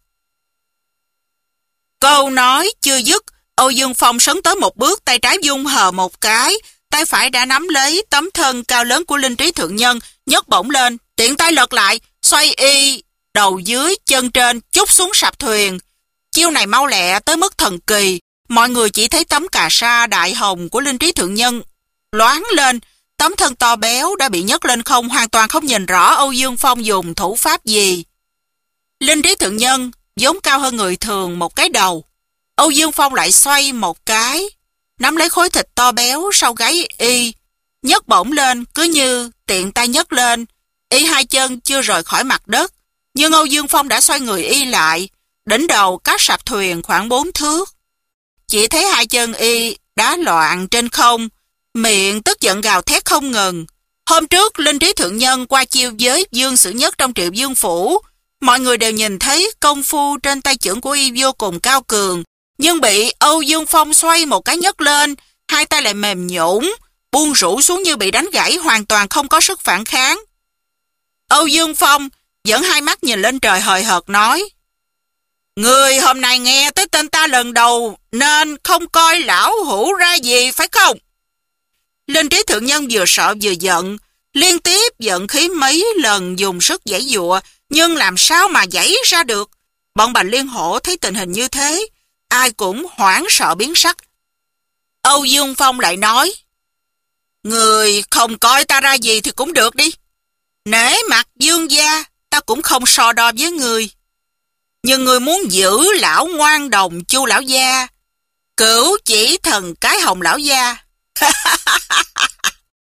Câu nói chưa dứt, Âu Dương Phong sấn tới một bước, tay trái vung hờ một cái, tay phải đã nắm lấy tấm thân cao lớn của Linh Trí Thượng Nhân, nhấc bổng lên, tiện tay lật lại, xoay y đầu dưới chân trên chút xuống sạp thuyền. Chiêu này mau lẹ tới mức thần kỳ, mọi người chỉ thấy tấm cà sa đại hồng của Linh Trí Thượng Nhân loáng lên, tấm thân to béo đã bị nhấc lên không, hoàn toàn không nhìn rõ Âu Dương Phong dùng thủ pháp gì. Linh Trí Thượng Nhân vốn cao hơn người thường một cái đầu, Âu Dương Phong lại xoay một cái, nắm lấy khối thịt to béo sau gáy y, nhấc bổng lên, cứ như tiện tay nhấc lên. Y hai chân chưa rời khỏi mặt đất, nhưng Âu Dương Phong đã xoay người y lại, đỉnh đầu cách sạp thuyền khoảng bốn thước. Chỉ thấy hai chân y đá loạn trên không, miệng tức giận gào thét không ngừng. Hôm trước Linh Trí Thượng Nhân qua chiêu với Dương Sử Nhất trong Triệu Dương Phủ, mọi người đều nhìn thấy công phu trên tay chưởng của y vô cùng cao cường, nhưng bị Âu Dương Phong xoay một cái nhấc lên, hai tay lại mềm nhũn, buông rũ xuống như bị đánh gãy, hoàn toàn không có sức phản kháng. Âu Dương Phong dẫn hai mắt nhìn lên trời hời hợt nói, người hôm nay nghe tới tên ta lần đầu nên không coi lão hủ ra gì phải không? Linh Trí Thượng Nhân vừa sợ vừa giận, liên tiếp giận khí mấy lần dùng sức giãy giụa, nhưng làm sao mà giãy ra được. Bọn Bành Liên Hổ thấy tình hình như thế, ai cũng hoảng sợ biến sắc. Âu Dương Phong lại nói, người không coi ta ra gì thì cũng được đi. Nể mặt Dương gia, ta cũng không so đo với người. Nhưng người muốn giữ lão ngoan đồng Chu lão gia, cửu chỉ thần cái hồng lão gia.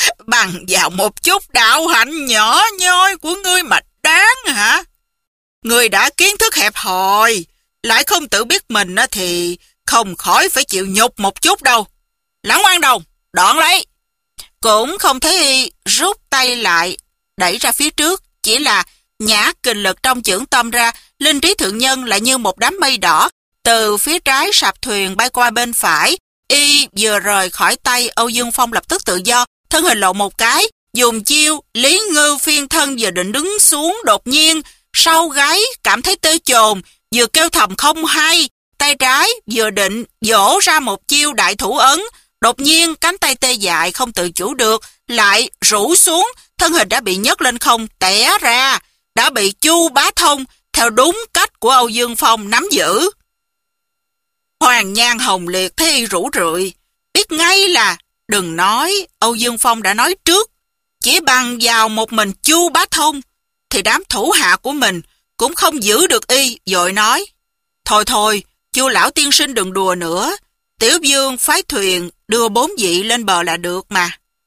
Bằng vào một chút đạo hạnh nhỏ nhoi của ngươi mà đáng hả? Ngươi đã kiến thức hẹp hòi, lại không tự biết mình thì không khỏi phải chịu nhục một chút đâu. Lãng Quang Đồng, đón lấy. Cũng không thấy y rút tay lại, đẩy ra phía trước, chỉ là nhả kình lực trong chưởng tâm ra, linh trí thượng nhân lại như một đám mây đỏ, từ phía trái sạp thuyền bay qua bên phải. Y vừa rời khỏi tay Âu Dương Phong lập tức tự do, thân hình lộ một cái, dùng chiêu Lý Ngư phiên thân vừa định đứng xuống, đột nhiên sau gáy cảm thấy tê chồn, vừa kêu thầm không hay, tay trái vừa định vỗ ra một chiêu đại thủ ấn, đột nhiên cánh tay tê dại không tự chủ được, lại rũ xuống, thân hình đã bị nhấc lên không, té ra, đã bị Chu Bá Thông theo đúng cách của Âu Dương Phong nắm giữ. Hoàng Nhan Hồng Liệt thấy y rũ rượi, biết ngay là đừng nói Âu Dương Phong đã nói trước, chỉ bằng vào một mình Chu Bá Thông thì đám thủ hạ của mình cũng không giữ được y, vội nói: Thôi thôi, Chu lão tiên sinh đừng đùa nữa, Tiểu Dương phái thuyền đưa bốn vị lên bờ là được mà.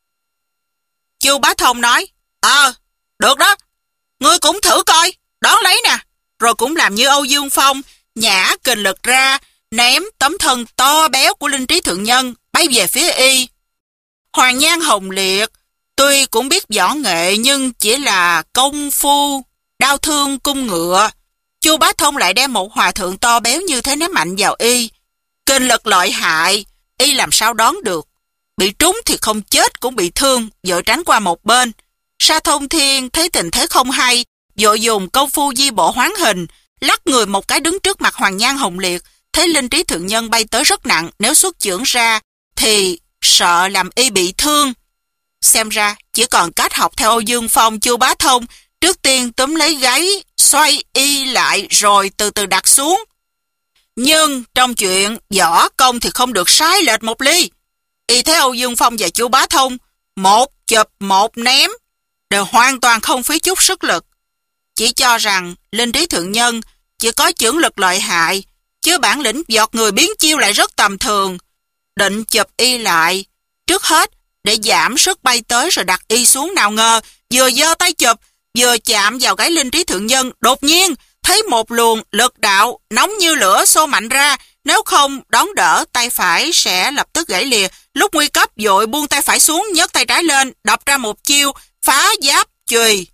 Chu Bá Thông nói: Ờ, được đó, ngươi cũng thử coi, đón lấy nè. Rồi cũng làm như Âu Dương Phong, nhả kình lực ra, ném tấm thân to béo của linh trí thượng nhân bay về phía y. Hoàng Nhan Hồng Liệt tuy cũng biết võ nghệ nhưng chỉ là công phu đao thương cung ngựa. Chu Bá Thông lại đem một hòa thượng to béo như thế ném mạnh vào y, kình lực lợi hại, y làm sao đón được. Bị trúng thì không chết cũng bị thương, vội tránh qua một bên. Sa Thông Thiên thấy tình thế không hay, vội dùng công phu di bộ hoán hình, lắc người một cái đứng trước mặt Hoàng Nhan Hồng Liệt. Thấy linh trí thượng nhân bay tới rất nặng, nếu xuất chưởng ra thì sợ làm y bị thương. Xem ra chỉ còn cách học theo Âu Dương Phong. Chu Bá Thông trước tiên túm lấy gáy, xoay y lại rồi từ từ đặt xuống. Nhưng trong chuyện võ công thì không được sai lệch một ly. Y thấy Âu Dương Phong và Chu Bá Thông một chụp một ném đều hoàn toàn không phí chút sức lực, chỉ cho rằng linh trí thượng nhân chỉ có chưởng lực lợi hại, chứ bản lĩnh vọt người biến chiêu lại rất tầm thường. Định chụp y lại trước hết để giảm sức bay tới rồi đặt y xuống, nào ngờ vừa giơ tay chụp vừa chạm vào gáy linh trí thượng nhân, đột nhiên thấy một luồng lực đạo nóng như lửa xô mạnh ra, nếu không đón đỡ tay phải sẽ lập tức gãy lìa. Lúc nguy cấp vội buông tay phải xuống, nhấc tay trái lên đập ra một chiêu phá giáp chùy.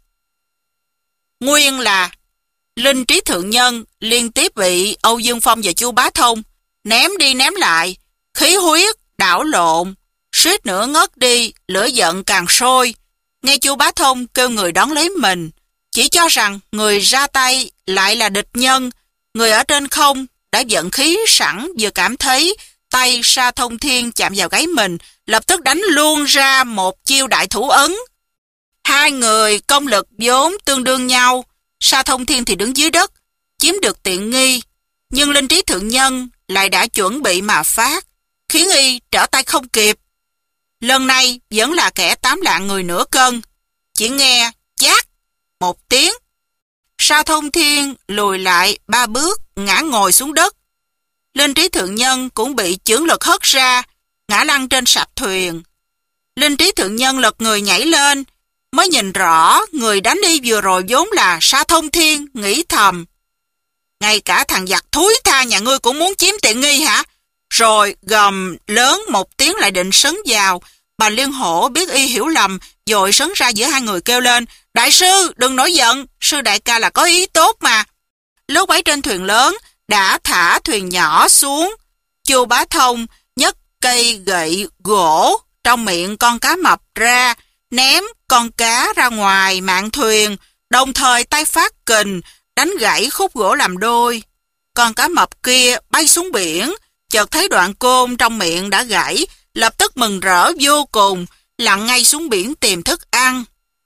Nguyên là linh trí thượng nhân liên tiếp bị Âu Dương Phong và Chu Bá Thông ném đi ném lại, khí huyết đảo lộn, suýt nữa ngất đi, lửa giận càng sôi. Nghe Chu Bá Thông kêu người đón lấy mình, chỉ cho rằng người ra tay lại là địch nhân. Người ở trên không đã giận khí sẵn, vừa cảm thấy tay Sa Thông Thiên chạm vào gáy mình, lập tức đánh luôn ra một chiêu đại thủ ấn. Hai người công lực vốn tương đương nhau, Sa Thông Thiên thì đứng dưới đất, chiếm được tiện nghi, nhưng linh trí thượng nhân lại đã chuẩn bị mà phát, khiến y trở tay không kịp. Lần này vẫn là kẻ tám lạng người nửa cân, chỉ nghe chát một tiếng, Sa Thông Thiên lùi lại ba bước, ngã ngồi xuống đất. Linh trí thượng nhân cũng bị chưởng lực hất ra, ngã lăn trên sạp thuyền. Linh trí thượng nhân lật người nhảy lên, mới nhìn rõ người đánh y vừa rồi vốn là Sa Thông Thiên, nghĩ thầm: ngay cả thằng giặc thúi tha nhà ngươi cũng muốn chiếm tiện nghi hả? Rồi gầm lớn một tiếng lại định sấn vào. Bà Liên Hổ biết y hiểu lầm, vội sấn ra giữa hai người kêu lên: đại sư đừng nổi giận, sư đại ca là có ý tốt mà. Lúc ấy trên thuyền lớn đã thả thuyền nhỏ xuống. Chu Bá Thông nhấc cây gậy gỗ trong miệng con cá mập ra, ném con cá ra ngoài mạn thuyền, đồng thời tay phát kình đánh gãy khúc gỗ làm đôi. Con cá mập kia bay xuống biển, chợt thấy đoạn côn trong miệng đã gãy, lập tức mừng rỡ vô cùng, lặn ngay xuống biển tìm thức ăn.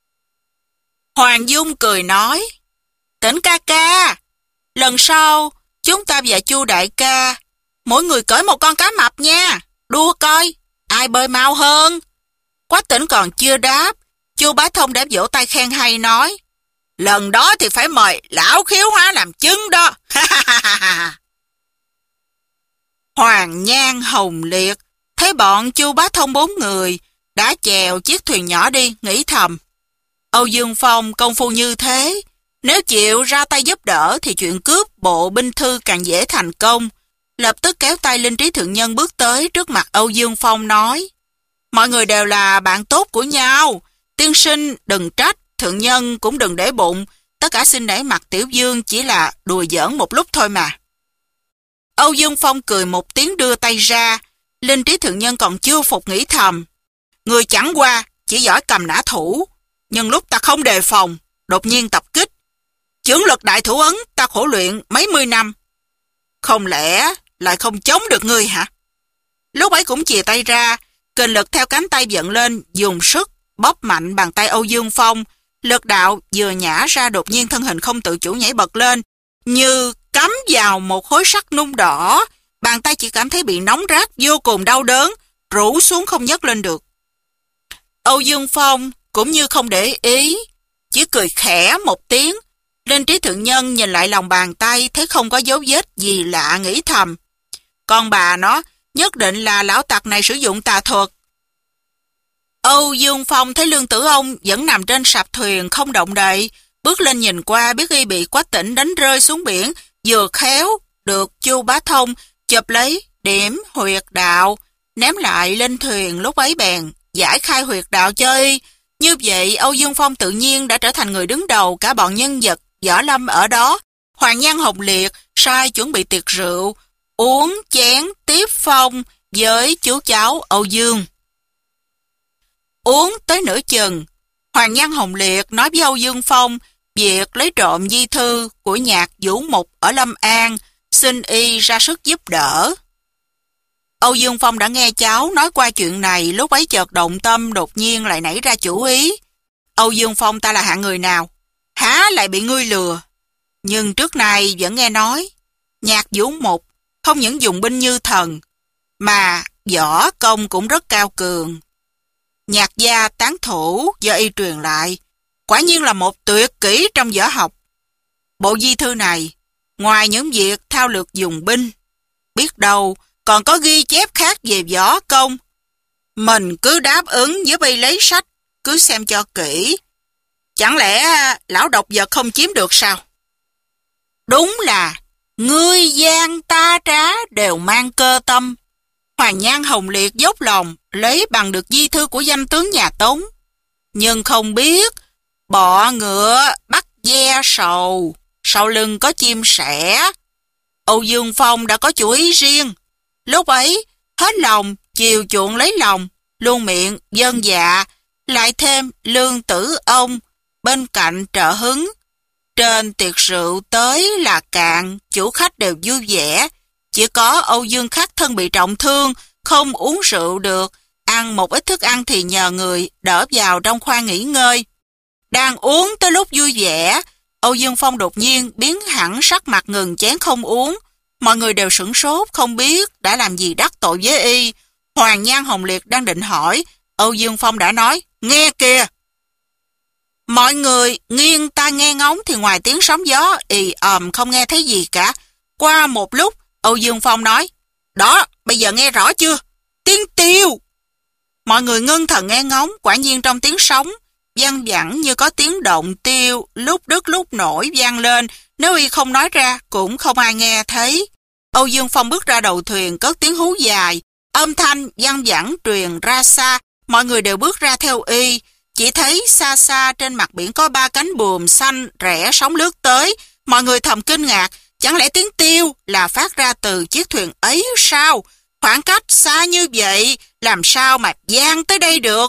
Hoàng Dung cười nói: Tỉnh ca ca, lần sau chúng ta và Chu đại ca mỗi người cởi một con cá mập nha, đua coi ai bơi mau hơn. Quách Tỉnh còn chưa đáp, Chu Bá Thông đã vỗ tay khen hay, nói: lần đó thì phải mời lão Khiếu Hóa làm chứng đó. Hoàng Nhan Hồng Liệt thấy bọn Chu Bá Thông bốn người đã chèo chiếc thuyền nhỏ đi, nghĩ thầm. Âu Dương Phong công phu như thế, nếu chịu ra tay giúp đỡ thì chuyện cướp bộ binh thư càng dễ thành công. Lập tức kéo tay Linh Trí Thượng Nhân bước tới trước mặt Âu Dương Phong nói: mọi người đều là bạn tốt của nhau, tiên sinh đừng trách, thượng nhân cũng đừng để bụng, tất cả xin nể mặt tiểu dương chỉ là đùa giỡn một lúc thôi mà. Âu Dương Phong cười một tiếng đưa tay ra. Linh Trí Thượng Nhân còn chưa phục nghĩ thầm: người chẳng qua chỉ giỏi cầm nã thủ, nhưng lúc ta không đề phòng, đột nhiên tập kích. Chưởng lực đại thủ ấn ta khổ luyện mấy mươi năm, không lẽ lại không chống được ngươi hả? Lúc ấy cũng chìa tay ra, kình lực theo cánh tay dẫn lên, dùng sức bóp mạnh bàn tay Âu Dương Phong. Lực đạo vừa nhả ra, đột nhiên thân hình không tự chủ nhảy bật lên, như cắm vào một khối sắt nung đỏ. Bàn tay chỉ cảm thấy bị nóng rát vô cùng đau đớn, rũ xuống không nhấc lên được. Âu Dương Phong cũng như không để ý, chỉ cười khẽ một tiếng. Linh Trí Thượng Nhân nhìn lại lòng bàn tay, thấy không có dấu vết gì lạ, nghĩ thầm: con bà nó, nhất định là lão tặc này sử dụng tà thuật. Âu Dương Phong thấy Lương Tử Ông vẫn nằm trên sạp thuyền không động đậy, bước lên nhìn qua, biết y bị Quách Tĩnh đánh rơi xuống biển, vừa khéo được Chu Bá Thông chụp lấy điểm huyệt đạo, ném lại lên thuyền. Lúc ấy bèn giải khai huyệt đạo cho y. Như vậy Âu Dương Phong tự nhiên đã trở thành người đứng đầu cả bọn nhân vật võ lâm ở đó. Hoàng Nhan Hồng Liệt sai chuẩn bị tiệc rượu, uống chén tiếp phong với chú cháu Âu Dương. Uống tới nửa chừng, Hoàng Nhan Hồng Liệt nói với Âu Dương Phong việc lấy trộm di thư của Nhạc Vũ Mục ở Lâm An, xin y ra sức giúp đỡ. Âu Dương Phong đã nghe cháu nói qua chuyện này, lúc ấy chợt động tâm, đột nhiên lại nảy ra chủ ý. Âu Dương Phong ta là hạng người nào, há lại bị ngươi lừa? Nhưng trước này vẫn nghe nói Nhạc Vũ Mục không những dùng binh như thần, mà võ công cũng rất cao cường. Nhạc gia tán thủ do y truyền lại, quả nhiên là một tuyệt kỹ trong võ học. Bộ di thư này, ngoài những việc thao lược dùng binh, biết đâu còn có ghi chép khác về võ công. Mình cứ đáp ứng với y lấy sách, cứ xem cho kỹ. Chẳng lẽ lão độc vật không chiếm được sao? Đúng là ngươi gian ta trá đều mang cơ tâm. Hoàng Nhan Hồng Liệt dốc lòng lấy bằng được di thư của danh tướng nhà Tống, nhưng không biết bọ ngựa bắt ve sầu, sau lưng có chim sẻ. Âu Dương Phong đã có chủ ý riêng. Lúc ấy hết lòng chiều chuộng lấy lòng, luôn miệng vâng dạ, lại thêm Lương Tử Ông bên cạnh trợ hứng. Trên tiệc rượu tới là cạn, chủ khách đều vui vẻ. Chỉ có Âu Dương Khắc thân bị trọng thương, không uống rượu được, ăn một ít thức ăn thì nhờ người đỡ vào trong khoang nghỉ ngơi. Đang uống tới lúc vui vẻ, Âu Dương Phong đột nhiên biến hẳn sắc mặt, ngừng chén không uống. Mọi người đều sửng sốt, không biết đã làm gì đắc tội với y. Hoàng Nhan Hồng Liệt đang định hỏi, Âu Dương Phong đã nói: nghe kìa. Mọi người nghiêng tai nghe ngóng thì ngoài tiếng sóng gió ì ầm không nghe thấy gì cả. Qua một lúc, Âu Dương Phong nói: đó, bây giờ nghe rõ chưa? Tiếng tiêu. Mọi người ngưng thần nghe ngóng, quả nhiên trong tiếng sóng văng vẳng như có tiếng động tiêu, lúc đứt lúc nổi vang lên. Nếu y không nói ra cũng không ai nghe thấy. Âu Dương Phong bước ra đầu thuyền, cất tiếng hú dài, âm thanh văng vẳng truyền ra xa. Mọi người đều bước ra theo y. Chỉ thấy xa xa trên mặt biển có ba cánh buồm xanh rẽ sóng lướt tới. Mọi người thầm kinh ngạc, chẳng lẽ tiếng tiêu là phát ra từ chiếc thuyền ấy sao? Khoảng cách xa như vậy, làm sao mà vang tới đây được?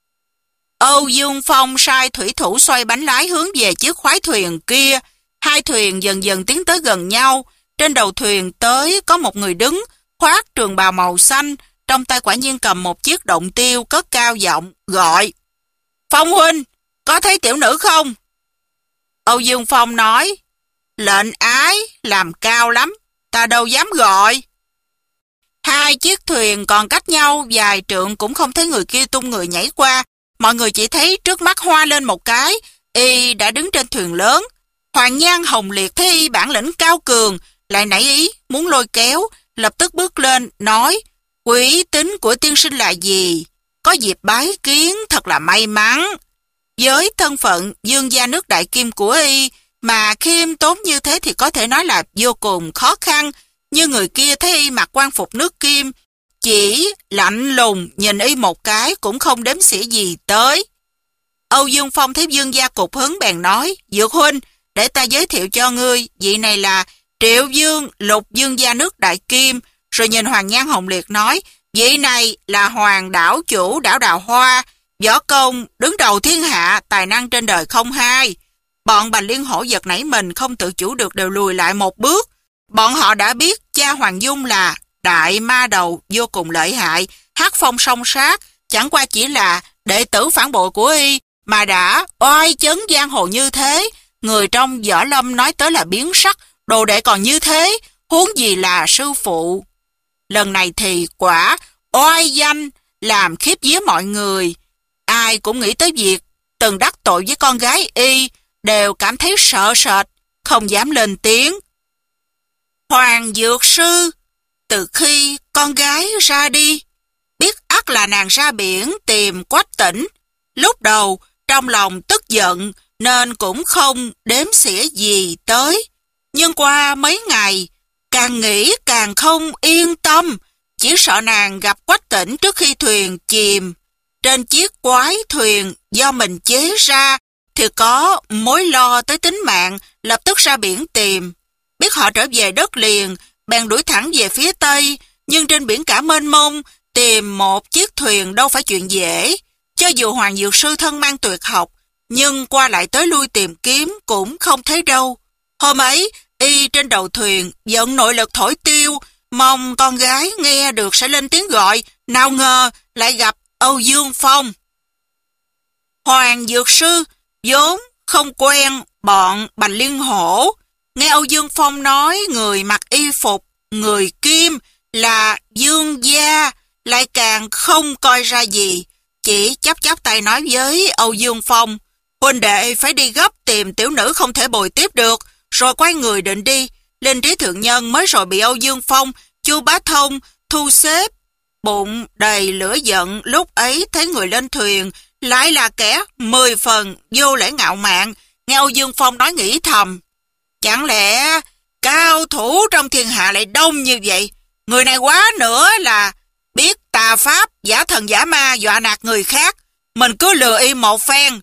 Âu Dương Phong sai thủy thủ xoay bánh lái hướng về chiếc khoái thuyền kia. Hai thuyền dần dần tiến tới gần nhau. Trên đầu thuyền tới có một người đứng, khoác trường bào màu xanh, trong tay quả nhiên cầm một chiếc động tiêu, cất cao giọng gọi: Phong huynh, có thấy tiểu nữ không? Âu Dương Phong nói: lệnh ái làm cao lắm, ta đâu dám gọi. Hai chiếc thuyền còn cách nhau vài trượng cũng không thấy người kia tung người nhảy qua. Mọi người chỉ thấy trước mắt hoa lên một cái, y đã đứng trên thuyền lớn. Hoàng Nhan Hồng Liệt thấy y bản lĩnh cao cường, lại nảy ý muốn lôi kéo, lập tức bước lên nói: quý tính của tiên sinh là gì? có dịp bái kiến thật là may mắn. Với thân phận dương gia nước Đại Kim của y, mà khiêm tốn như thế thì có thể nói là vô cùng khó khăn. Như người kia thấy y mặc quan phục nước Kim, chỉ lạnh lùng nhìn y một cái cũng không đếm xỉa gì tới. Âu Dương Phong thấy Dương gia cục hứng bèn nói: Dược huynh, để ta giới thiệu cho ngươi, vị này là Triệu Dương, lục dương gia nước Đại Kim. Rồi nhìn Hoàng Nhan Hồng Liệt nói: vị này là Hoàng đảo chủ đảo Đào Hoa, võ công đứng đầu thiên hạ, tài năng trên đời không hai. Bọn Bành Liên Hổ giật nảy mình, không tự chủ được đều lùi lại một bước. Bọn họ đã biết cha Hoàng Dung là đại ma đầu vô cùng lợi hại, hắc phong song sát, chẳng qua chỉ là đệ tử phản bội của y mà đã oai chấn giang hồ như thế. Người trong võ lâm nói tới là biến sắc, đồ đệ còn như thế, huống gì là sư phụ. Lần này thì quả oai danh làm khiếp vía mọi người. Ai cũng nghĩ tới việc từng đắc tội với con gái y, đều cảm thấy sợ sệt, không dám lên tiếng. Hoàng dược sư, từ khi con gái ra đi, biết ắt là nàng ra biển tìm Quách Tỉnh. Lúc đầu trong lòng tức giận nên cũng không đếm xỉa gì tới. Nhưng qua mấy ngày, càng nghĩ càng không yên tâm, chỉ sợ nàng gặp Quách Tỉnh trước khi thuyền chìm. Trên chiếc quái thuyền do mình chế ra thì có mối lo tới tính mạng, lập tức ra biển tìm. Biết họ trở về đất liền, bèn đuổi thẳng về phía tây, nhưng trên biển cả mênh mông, tìm một chiếc thuyền đâu phải chuyện dễ. Cho dù Hoàng dược sư thân mang tuyệt học, nhưng qua lại tới lui tìm kiếm cũng không thấy đâu. Hôm ấy, y trên đầu thuyền vận nội lực thổi tiêu, mong con gái nghe được sẽ lên tiếng gọi, nào ngờ lại gặp Âu Dương Phong. Hoàng dược sư vốn không quen bọn Bành Liên Hổ, nghe Âu Dương Phong nói người mặc y phục người Kim là Dương gia, lại càng không coi ra gì, chỉ chắp chắp tay nói với Âu Dương Phong: huynh đệ phải đi gấp tìm tiểu nữ không thể bồi tiếp được. Rồi quay người định đi. Linh Trí Thượng Nhân mới rồi bị Âu Dương Phong, Chu Bá Thông thu xếp, bụng đầy lửa giận. Lúc ấy thấy người lên thuyền lại là kẻ mười phần vô lễ ngạo mạn. Nghe Âu Dương Phong nói nghĩ thầm: chẳng lẽ cao thủ trong thiên hạ lại đông như vậy? Người này quá nữa là biết tà pháp, giả thần giả ma, dọa nạt người khác. Mình cứ lừa y một phen.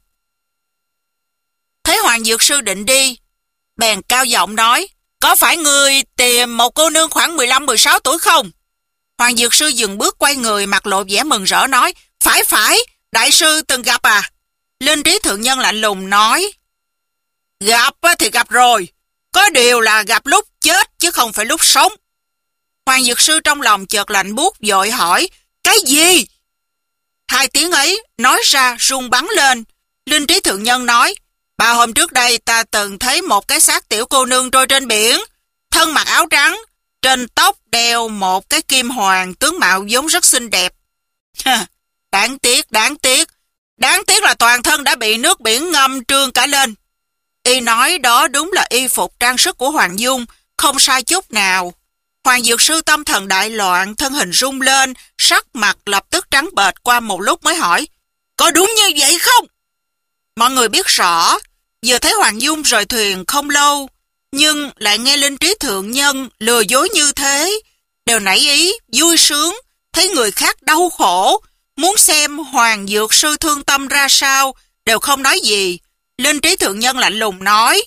Thấy Hoàng dược sư định đi, bèn cao giọng nói: có phải người tìm một cô nương khoảng mười lăm mười sáu tuổi không? Hoàng dược sư dừng bước quay người, mặt lộ vẻ mừng rỡ nói: phải phải, đại sư từng gặp à? Linh Trí Thượng Nhân lạnh lùng nói: gặp thì gặp rồi, có điều là gặp lúc chết chứ không phải lúc sống. Hoàng dược sư trong lòng chợt lạnh buốt, vội hỏi: cái gì? Hai tiếng ấy nói ra rung bắn lên. Linh Trí Thượng Nhân nói: ba hôm trước đây ta từng thấy một cái xác tiểu cô nương trôi trên biển, thân mặc áo trắng, trên tóc đeo một cái kim hoàng, tướng mạo vốn rất xinh đẹp. Đáng tiếc, đáng tiếc, đáng tiếc là toàn thân đã bị nước biển ngâm trương cả lên. Y nói đó đúng là y phục trang sức của Hoàng Dung, không sai chút nào. Hoàng dược sư tâm thần đại loạn, thân hình rung lên, sắc mặt lập tức trắng bệch, qua một lúc mới hỏi: có đúng như vậy không? Mọi người biết rõ, vừa thấy Hoàng Dung rời thuyền không lâu, nhưng lại nghe Linh Trí Thượng Nhân lừa dối như thế, đều nảy ý vui sướng, thấy người khác đau khổ, muốn xem Hoàng dược sư thương tâm ra sao, đều không nói gì. Linh Trí Thượng Nhân lạnh lùng nói: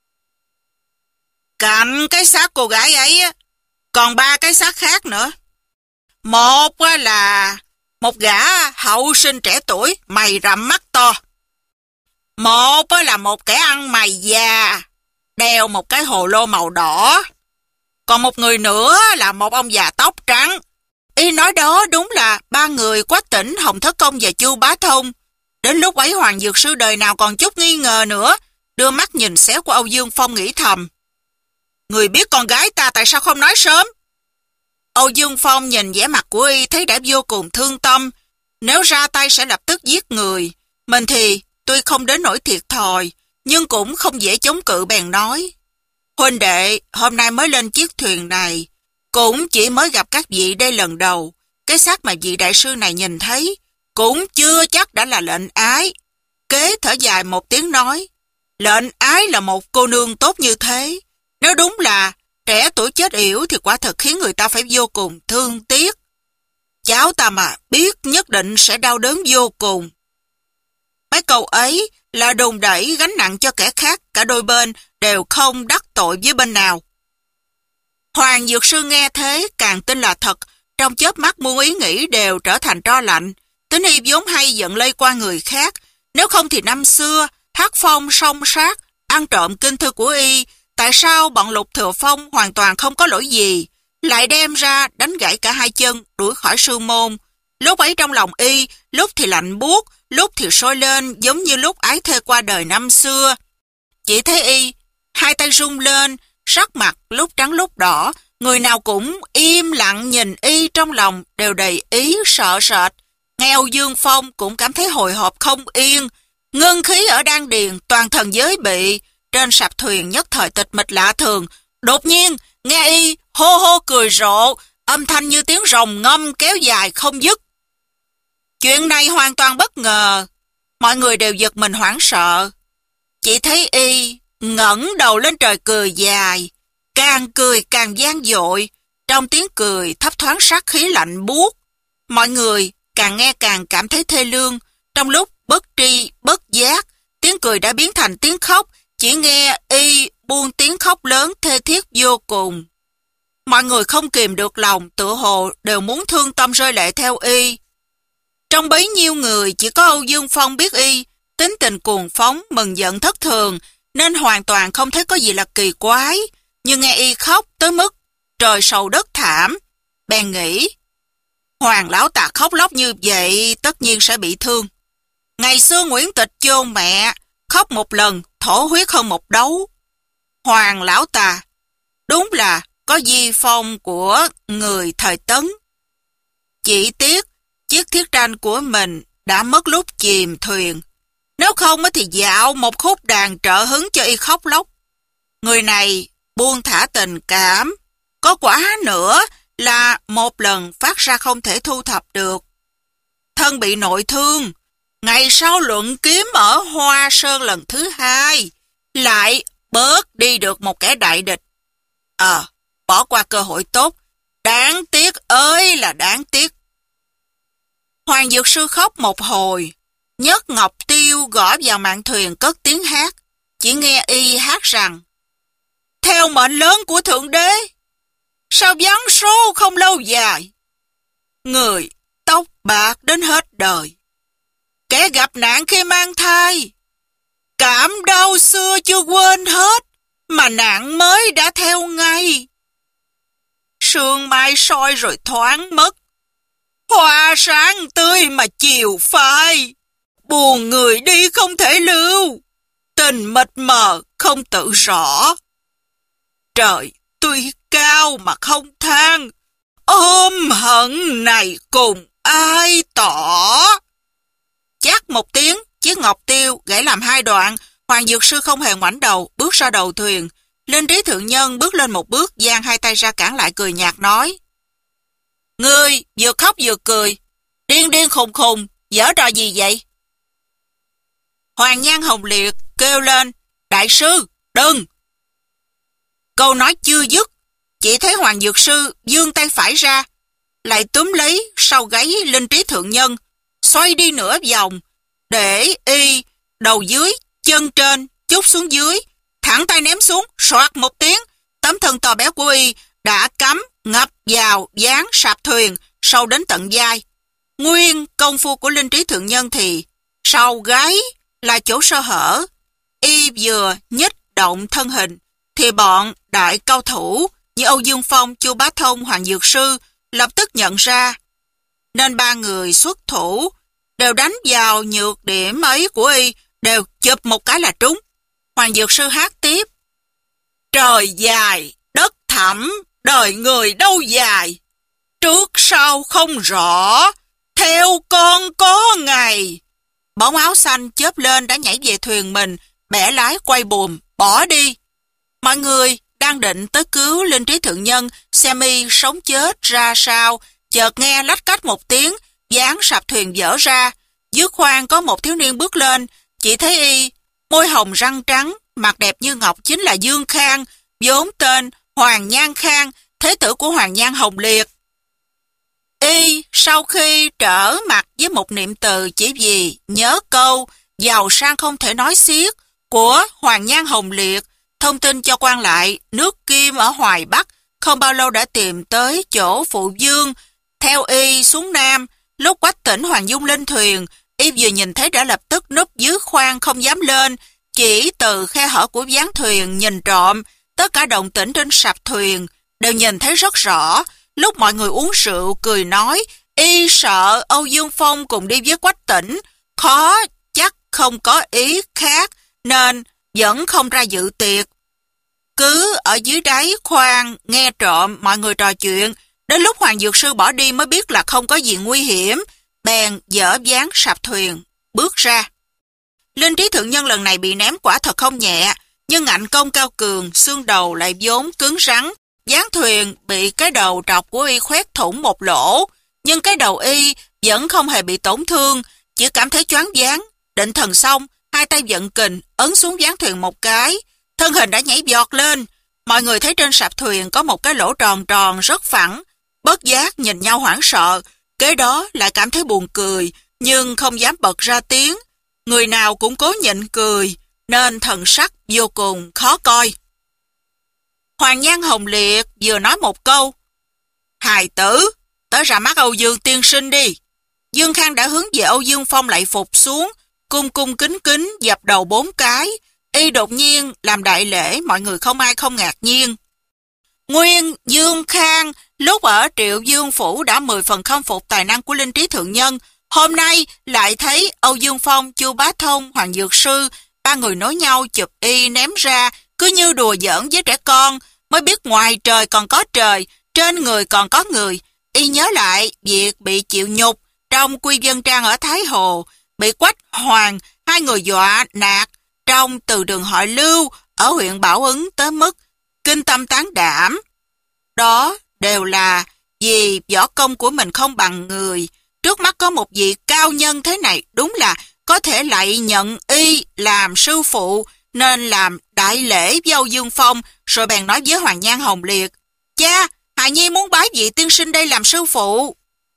cạnh cái xác cô gái ấy còn ba cái xác khác nữa. Một là một gã hậu sinh trẻ tuổi, mày rậm mắt to. Một là một kẻ ăn mày già, đeo một cái hồ lô màu đỏ. Còn một người nữa là một ông già tóc trắng. Y nói đó đúng là ba người Quách Tỉnh, Hồng Thất Công và Chu Bá Thông. Đến lúc ấy Hoàng dược sư đời nào còn chút nghi ngờ nữa, đưa mắt nhìn xéo của Âu Dương Phong nghĩ thầm: người biết con gái ta tại sao không nói sớm? Âu Dương Phong nhìn vẻ mặt của y thấy đã vô cùng thương tâm, nếu ra tay sẽ lập tức giết người. Mình thì tuy không đến nỗi thiệt thòi, nhưng cũng không dễ chống cự, bèn nói: huynh đệ hôm nay mới lên chiếc thuyền này, cũng chỉ mới gặp các vị đây lần đầu. Cái xác mà vị đại sư này nhìn thấy cũng chưa chắc đã là lệnh ái. Kế thở dài một tiếng nói, lệnh ái là một cô nương tốt như thế. Nếu đúng là trẻ tuổi chết yểu thì quả thật khiến người ta phải vô cùng thương tiếc. Cháu ta mà biết nhất định sẽ đau đớn vô cùng. Mấy câu ấy là đùn đẩy gánh nặng cho kẻ khác, cả đôi bên đều không đắc tội với bên nào. Hoàng Dược Sư nghe thế càng tin là thật, trong chớp mắt muôn ý nghĩ đều trở thành tro lạnh. Tính y vốn hay giận lây qua người khác, nếu không thì năm xưa Hắc Phong song sát ăn trộm kinh thư của y, tại sao bọn Lục Thừa Phong hoàn toàn không có lỗi gì, lại đem ra đánh gãy cả hai chân, đuổi khỏi sư môn. Lúc ấy trong lòng y, lúc thì lạnh buốt, lúc thì sôi lên giống như lúc ái thê qua đời năm xưa. Chỉ thấy y, hai tay rung lên, sắc mặt lúc trắng lúc đỏ, người nào cũng im lặng nhìn y, trong lòng đều đầy ý sợ sệt. Nghe Âu Dương Phong cũng cảm thấy hồi hộp không yên, ngưng khí ở đan điền, toàn thần giới bị. Trên sạp thuyền nhất thời tịch mịch lạ thường, đột nhiên nghe y hô hô cười rộ, âm thanh như tiếng rồng ngâm kéo dài không dứt. Chuyện này hoàn toàn bất ngờ, mọi người đều giật mình hoảng sợ. Chỉ thấy y ngẩng đầu lên trời cười dài, càng cười càng vang dội, trong tiếng cười thấp thoáng sát khí lạnh buốt. Mọi người càng nghe càng cảm thấy thê lương, trong lúc bất tri bất giác, tiếng cười đã biến thành tiếng khóc, chỉ nghe y buông tiếng khóc lớn thê thiết vô cùng. Mọi người không kìm được lòng, tựa hồ đều muốn thương tâm rơi lệ theo y. Trong bấy nhiêu người chỉ có Âu Dương Phong biết y tính tình cuồng phóng, mừng giận thất thường, nên hoàn toàn không thấy có gì là kỳ quái. Nhưng nghe y khóc tới mức trời sầu đất thảm, bèn nghĩ, Hoàng lão tà khóc lóc như vậy tất nhiên sẽ bị thương. Ngày xưa Nguyễn Tịch chôn mẹ, khóc một lần thổ huyết hơn một đấu. Hoàng lão tà đúng là có di phong của người thời Tấn. Chỉ tiếc chiếc thiết tranh của mình đã mất lúc chìm thuyền, nếu không thì dạo một khúc đàn trợ hứng cho y khóc lóc. Người này buông thả tình cảm, có quả nữa là một lần phát ra không thể thu thập được. Thân bị nội thương, ngày sau luận kiếm ở Hoa Sơn lần thứ hai, lại bớt đi được một kẻ đại địch. Ờ, à, bỏ qua cơ hội tốt, đáng tiếc ơi là đáng tiếc. Hoàng Dược Sư khóc một hồi, Nhất Ngọc Tiêu gõ vào mạn thuyền cất tiếng hát, chỉ nghe y hát rằng, theo mệnh lớn của Thượng Đế, sao giáng số không lâu dài, người tóc bạc đến hết đời, kẻ gặp nạn khi mang thai, cảm đau xưa chưa quên hết, mà nạn mới đã theo ngay. Sương mai soi rồi thoáng mất, hoa sáng tươi mà chiều phai, buồn người đi không thể lưu, tình mịt mờ không tự rõ. Trời tuy cao mà không than, ôm hận này cùng ai tỏ. Chát một tiếng, chiếc ngọc tiêu gãy làm hai đoạn. Hoàng Dược Sư không hề ngoảnh đầu, bước ra đầu thuyền. Linh Trí Thượng Nhân bước lên một bước, giang hai tay ra cản lại, cười nhạt nói, ngươi vừa khóc vừa cười, điên điên khùng khùng, giở trò gì vậy? Hoàng Nhan Hồng Liệt kêu lên, đại sư, đừng! Câu nói chưa dứt, chỉ thấy Hoàng Dược Sư giương tay phải ra, lại túm lấy sau gáy Linh Trí Thượng Nhân, xoay đi nửa vòng, để y đầu dưới, chân trên, chút xuống dưới, thẳng tay ném xuống, soạt một tiếng, tấm thân to béo của y đã cắm ngập vào dáng sạp thuyền, sâu đến tận vai. Nguyên công phu của Linh Trí Thượng Nhân thì sau gáy là chỗ sơ hở, y vừa nhích động thân hình, thì bọn đại cao thủ như Âu Dương Phong, Chu Bá Thông, Hoàng Dược Sư lập tức nhận ra, nên ba người xuất thủ đều đánh vào nhược điểm ấy của y, đều chụp một cái là trúng. Hoàng Dược Sư hát tiếp, trời dài, đất thẳm, đời người đâu dài, trước sau không rõ, theo con có ngày. Bóng áo xanh chớp lên đã nhảy về thuyền mình, bẻ lái quay buồm, bỏ đi. Mọi người đang định tới cứu Linh Trí Thượng Nhân, xem y sống chết ra sao, chợt nghe lách cách một tiếng, ván sạp thuyền dở ra, dưới khoang có một thiếu niên bước lên, chỉ thấy y, môi hồng răng trắng, mặt đẹp như ngọc chính là Dương Khang, vốn tên Hoàng Nhan Khang, thế tử của Hoàng Nhan Hồng Liệt. Y sau khi trở mặt với một niệm từ chỉ vì nhớ câu giàu sang không thể nói xiết của Hoàng Nhan Hồng Liệt, thông tin cho quan lại nước Kim ở Hoài Bắc không bao lâu đã tìm tới chỗ phụ vương, theo y xuống Nam. Lúc Quách Tỉnh Hoàng Dung lên thuyền, y vừa nhìn thấy đã lập tức núp dưới khoang không dám lên, chỉ từ khe hở của ván thuyền nhìn trộm. Tất cả động tĩnh trên sạp thuyền đều nhìn thấy rất rõ. Lúc mọi người uống rượu cười nói, y sợ Âu Dương Phong cùng đi với Quách Tỉnh, khó chắc không có ý khác nên vẫn không ra dự tiệc. Cứ ở dưới đáy khoang nghe trộm mọi người trò chuyện, đến lúc Hoàng Dược Sư bỏ đi mới biết là không có gì nguy hiểm, bèn dỡ ván sạp thuyền bước ra. Linh Trí Thượng Nhân lần này bị ném quả thật không nhẹ, nhưng ngạnh công cao cường, xương đầu lại vốn cứng rắn. Ván thuyền bị cái đầu trọc của y khoét thủng một lỗ, nhưng cái đầu y vẫn không hề bị tổn thương, chỉ cảm thấy choáng váng. Định thần xong, hai tay vận kình ấn xuống ván thuyền một cái, thân hình đã nhảy vọt lên. Mọi người thấy trên sạp thuyền có một cái lỗ tròn tròn rất phẳng, bất giác nhìn nhau hoảng sợ, kế đó lại cảm thấy buồn cười, nhưng không dám bật ra tiếng. Người nào cũng cố nhịn cười, nên thần sắc vô cùng khó coi. Hoàng Nhan Hồng Liệt vừa nói một câu, hài tử, tới ra mắt Âu Dương tiên sinh đi. Dương Khang đã hướng về Âu Dương Phong lạy phục xuống, cung cung kính kính dập đầu bốn cái. Y đột nhiên làm đại lễ, mọi người không ai không ngạc nhiên. Nguyên Dương Khang lúc ở Triệu Dương Phủ đã mười phần khâm phục tài năng của Linh Trí Thượng Nhân, hôm nay lại thấy Âu Dương Phong, Chu Bá Thông, Hoàng Dược Sư, ba người nối nhau chụp y ném ra, cứ như đùa giỡn với trẻ con, mới biết ngoài trời còn có trời, trên người còn có người. Y nhớ lại việc bị chịu nhục trong Quy Vân Trang ở Thái Hồ, bị Quách Hoàng, hai người dọa nạt trong Từ Đường họ Lưu ở huyện Bảo Ứng tới mức kinh tâm tán đảm. Đó đều là vì võ công của mình không bằng người. Trước mắt có một vị cao nhân thế này, đúng là có thể lại nhận y làm sư phụ, nên làm đại lễ với Âu Dương Phong, rồi bèn nói với Hoàng Nhan Hồng Liệt, cha, Hài Nhi muốn bái vị tiên sinh đây làm sư phụ.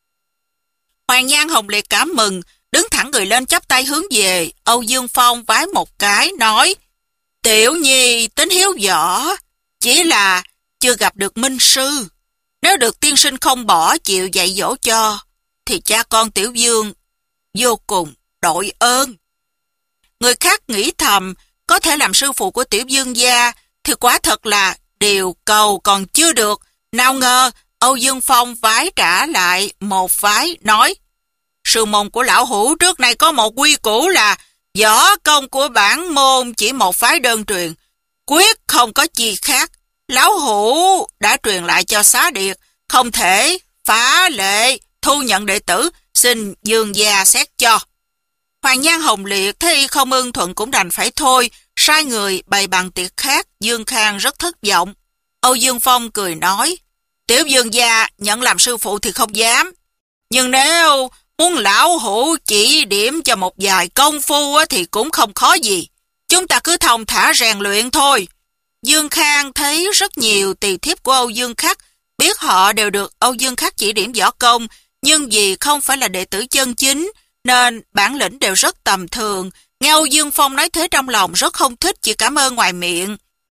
Hoàng Nhan Hồng Liệt cảm mừng, đứng thẳng người lên chắp tay hướng về Âu Dương Phong vái một cái, nói, tiểu nhi tính hiếu võ, chỉ là chưa gặp được minh sư. Nếu được tiên sinh không bỏ chịu dạy dỗ cho, thì cha con Tiểu Dương vô cùng đội ơn. Người khác nghĩ thầm, có thể làm sư phụ của Tiểu Dương gia, thì quả thật là điều cầu còn chưa được. Nào ngờ, Âu Dương Phong vái trả lại một vái, nói, sư môn của lão hữu trước nay có một quy củ là võ công của bản môn chỉ một phái đơn truyền, quyết không có chi khác. Lão hữu đã truyền lại cho Xá Điệt, không thể phá lệ thu nhận đệ tử, xin Dương gia xét cho. Hoàng Nhan Hồng Liệt thấy không ưng thuận cũng đành phải thôi, sai người bày bàn tiệc khác. Dương Khang rất thất vọng. Âu Dương Phong cười nói, Tiểu Dương gia nhận làm sư phụ thì không dám, nhưng nếu muốn lão hữu chỉ điểm cho một vài công phu thì cũng không khó gì. Chúng ta cứ thong thả rèn luyện thôi. Dương Khang thấy rất nhiều tỳ thiếp của Âu Dương Khắc, biết họ đều được Âu Dương Khắc chỉ điểm võ công, nhưng vì không phải là đệ tử chân chính, nên bản lĩnh đều rất tầm thường. Nghe Âu Dương Phong nói thế trong lòng rất không thích, chỉ cảm ơn ngoài miệng.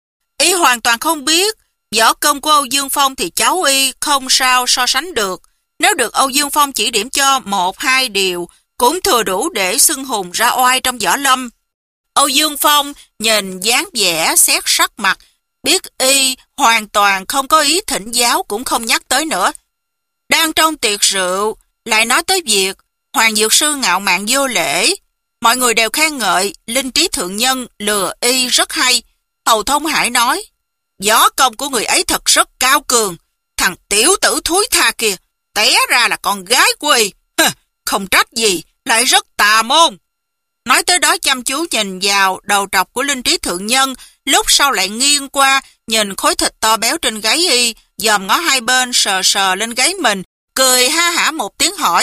Y hoàn toàn không biết, võ công của Âu Dương Phong thì cháu y không sao so sánh được. Nếu được Âu Dương Phong chỉ điểm cho một hai điều, cũng thừa đủ để xưng hùng ra oai trong võ lâm. Âu Dương Phong nhìn dáng vẻ xét sắc mặt, biết y hoàn toàn không có ý thỉnh giáo, cũng không nhắc tới nữa. Đang trong tiệc rượu, lại nói tới việc Hoàng Dược Sư ngạo mạn vô lễ. Mọi người đều khen ngợi Linh Trí Thượng Nhân lừa y rất hay. Hầu Thông Hải nói, võ công của người ấy thật rất cao cường. Thằng tiểu tử thúi tha kìa, té ra là con gái của y. Hừ, không trách gì, lại rất tà môn. Nói tới đó chăm chú nhìn vào đầu trọc của Linh Trí Thượng Nhân, lúc sau lại nghiêng qua, nhìn khối thịt to béo trên gáy y, dòm ngó hai bên sờ sờ lên gáy mình, cười ha hả một tiếng hỏi,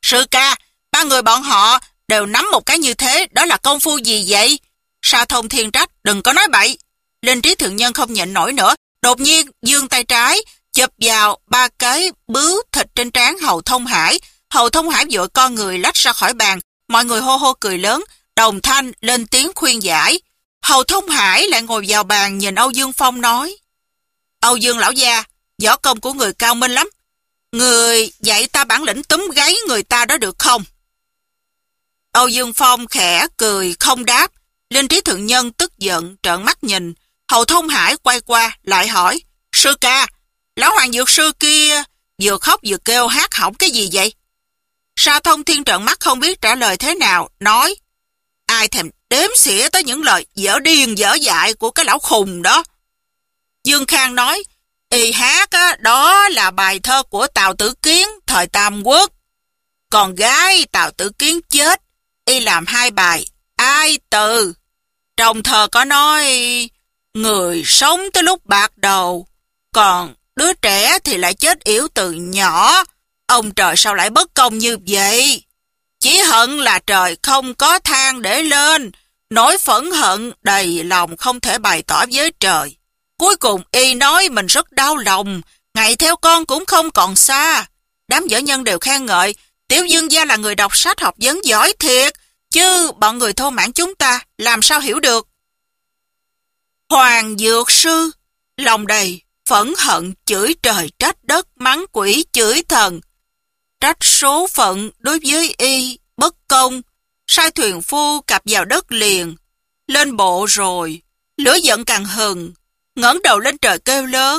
Sư ca, ba người bọn họ đều nắm một cái như thế, đó là công phu gì vậy? Sa Thông Thiên trách, đừng có nói bậy. Linh Trí Thượng Nhân không nhịn nổi nữa, đột nhiên giương tay trái, chụp vào ba cái bướu thịt trên trán Hầu Thông Hải. Hầu Thông Hải vội co người lách ra khỏi bàn, mọi người hô hô cười lớn, đồng thanh lên tiếng khuyên giải. Hầu Thông Hải lại ngồi vào bàn nhìn Âu Dương Phong nói, Âu Dương lão gia, võ công của người cao minh lắm. Người dạy ta bản lĩnh túm gáy người ta đó được không? Âu Dương Phong khẽ cười không đáp. Linh Trí Thượng Nhân tức giận trợn mắt nhìn. Hầu Thông Hải quay qua lại hỏi, sư ca, lão hoàng dược sư kia vừa khóc vừa kêu hát hỏng cái gì vậy? Sa Thông Thiên trợn mắt không biết trả lời thế nào, nói, ai thèm đếm xỉa tới những lời dở điên dở dại của cái lão khùng đó. Dương Khang nói, y hát á, đó là bài thơ của Tào Tử Kiến thời Tam Quốc. Còn gái Tào Tử Kiến chết, y làm hai bài ai từ. Trong thơ có nói, người sống tới lúc bạc đầu, còn đứa trẻ thì lại chết yếu từ nhỏ. Ông trời sao lại bất công như vậy? Chỉ hận là trời không có thang để lên, nỗi phẫn hận đầy lòng không thể bày tỏ với trời. Cuối cùng y nói mình rất đau lòng, ngày theo con cũng không còn xa. Đám võ nhân đều khen ngợi, Tiểu Dương gia là người đọc sách học vấn giỏi thiệt, chứ bọn người thô mãn chúng ta làm sao hiểu được. Hoàng dược sư, lòng đầy phẫn hận chửi trời trách đất, mắng quỷ chửi thần. Trách số phận đối với y bất công, sai thuyền phu cập vào đất liền. Lên bộ rồi, lửa giận càng hừng, ngẩng đầu lên trời kêu lớn,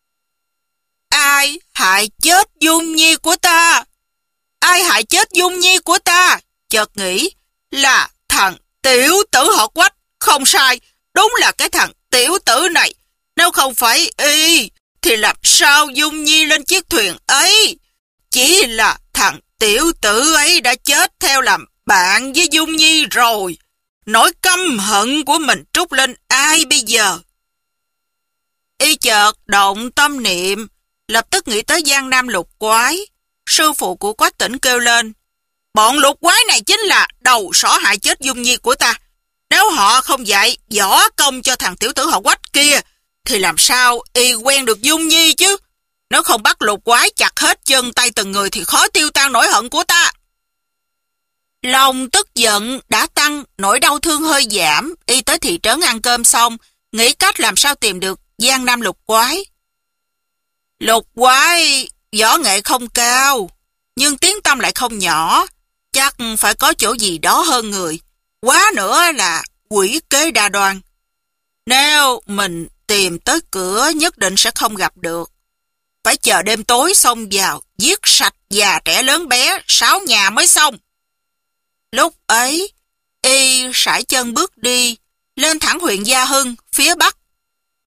ai hại chết Dung Nhi của ta? Ai hại chết Dung Nhi của ta? Chợt nghĩ là thằng tiểu tử họ Quách. Không sai, đúng là cái thằng tiểu tử này. Nếu không phải y thì làm sao Dung Nhi lên chiếc thuyền ấy? Chỉ là thằng tiểu tử ấy đã chết theo làm bạn với Dung Nhi rồi. Nỗi căm hận của mình trút lên ai bây giờ? Y chợt động tâm niệm, lập tức nghĩ tới Giang Nam Lục Quái. Sư phụ của Quách Tỉnh kêu lên, bọn lục quái này chính là đầu sỏ hại chết Dung Nhi của ta. Nếu họ không dạy võ công cho thằng tiểu tử họ Quách kia, thì làm sao y quen được Dung Nhi chứ? Nếu không bắt lục quái chặt hết chân tay từng người thì khó tiêu tan nỗi hận của ta. Lòng tức giận đã tăng, nỗi đau thương hơi giảm. Y tới thị trấn ăn cơm xong, nghĩ cách làm sao tìm được Giang Nam Lục Quái. Lục Quái võ nghệ không cao, nhưng tiếng tăm lại không nhỏ. Chắc phải có chỗ gì đó hơn người. Quá nữa là quỷ kế đa đoan. Nếu mình tìm tới cửa nhất định sẽ không gặp được. Phải chờ đêm tối xông vào, giết sạch già trẻ lớn bé, sáu nhà mới xong. Lúc ấy, y sải chân bước đi, lên thẳng huyện Gia Hưng, phía bắc.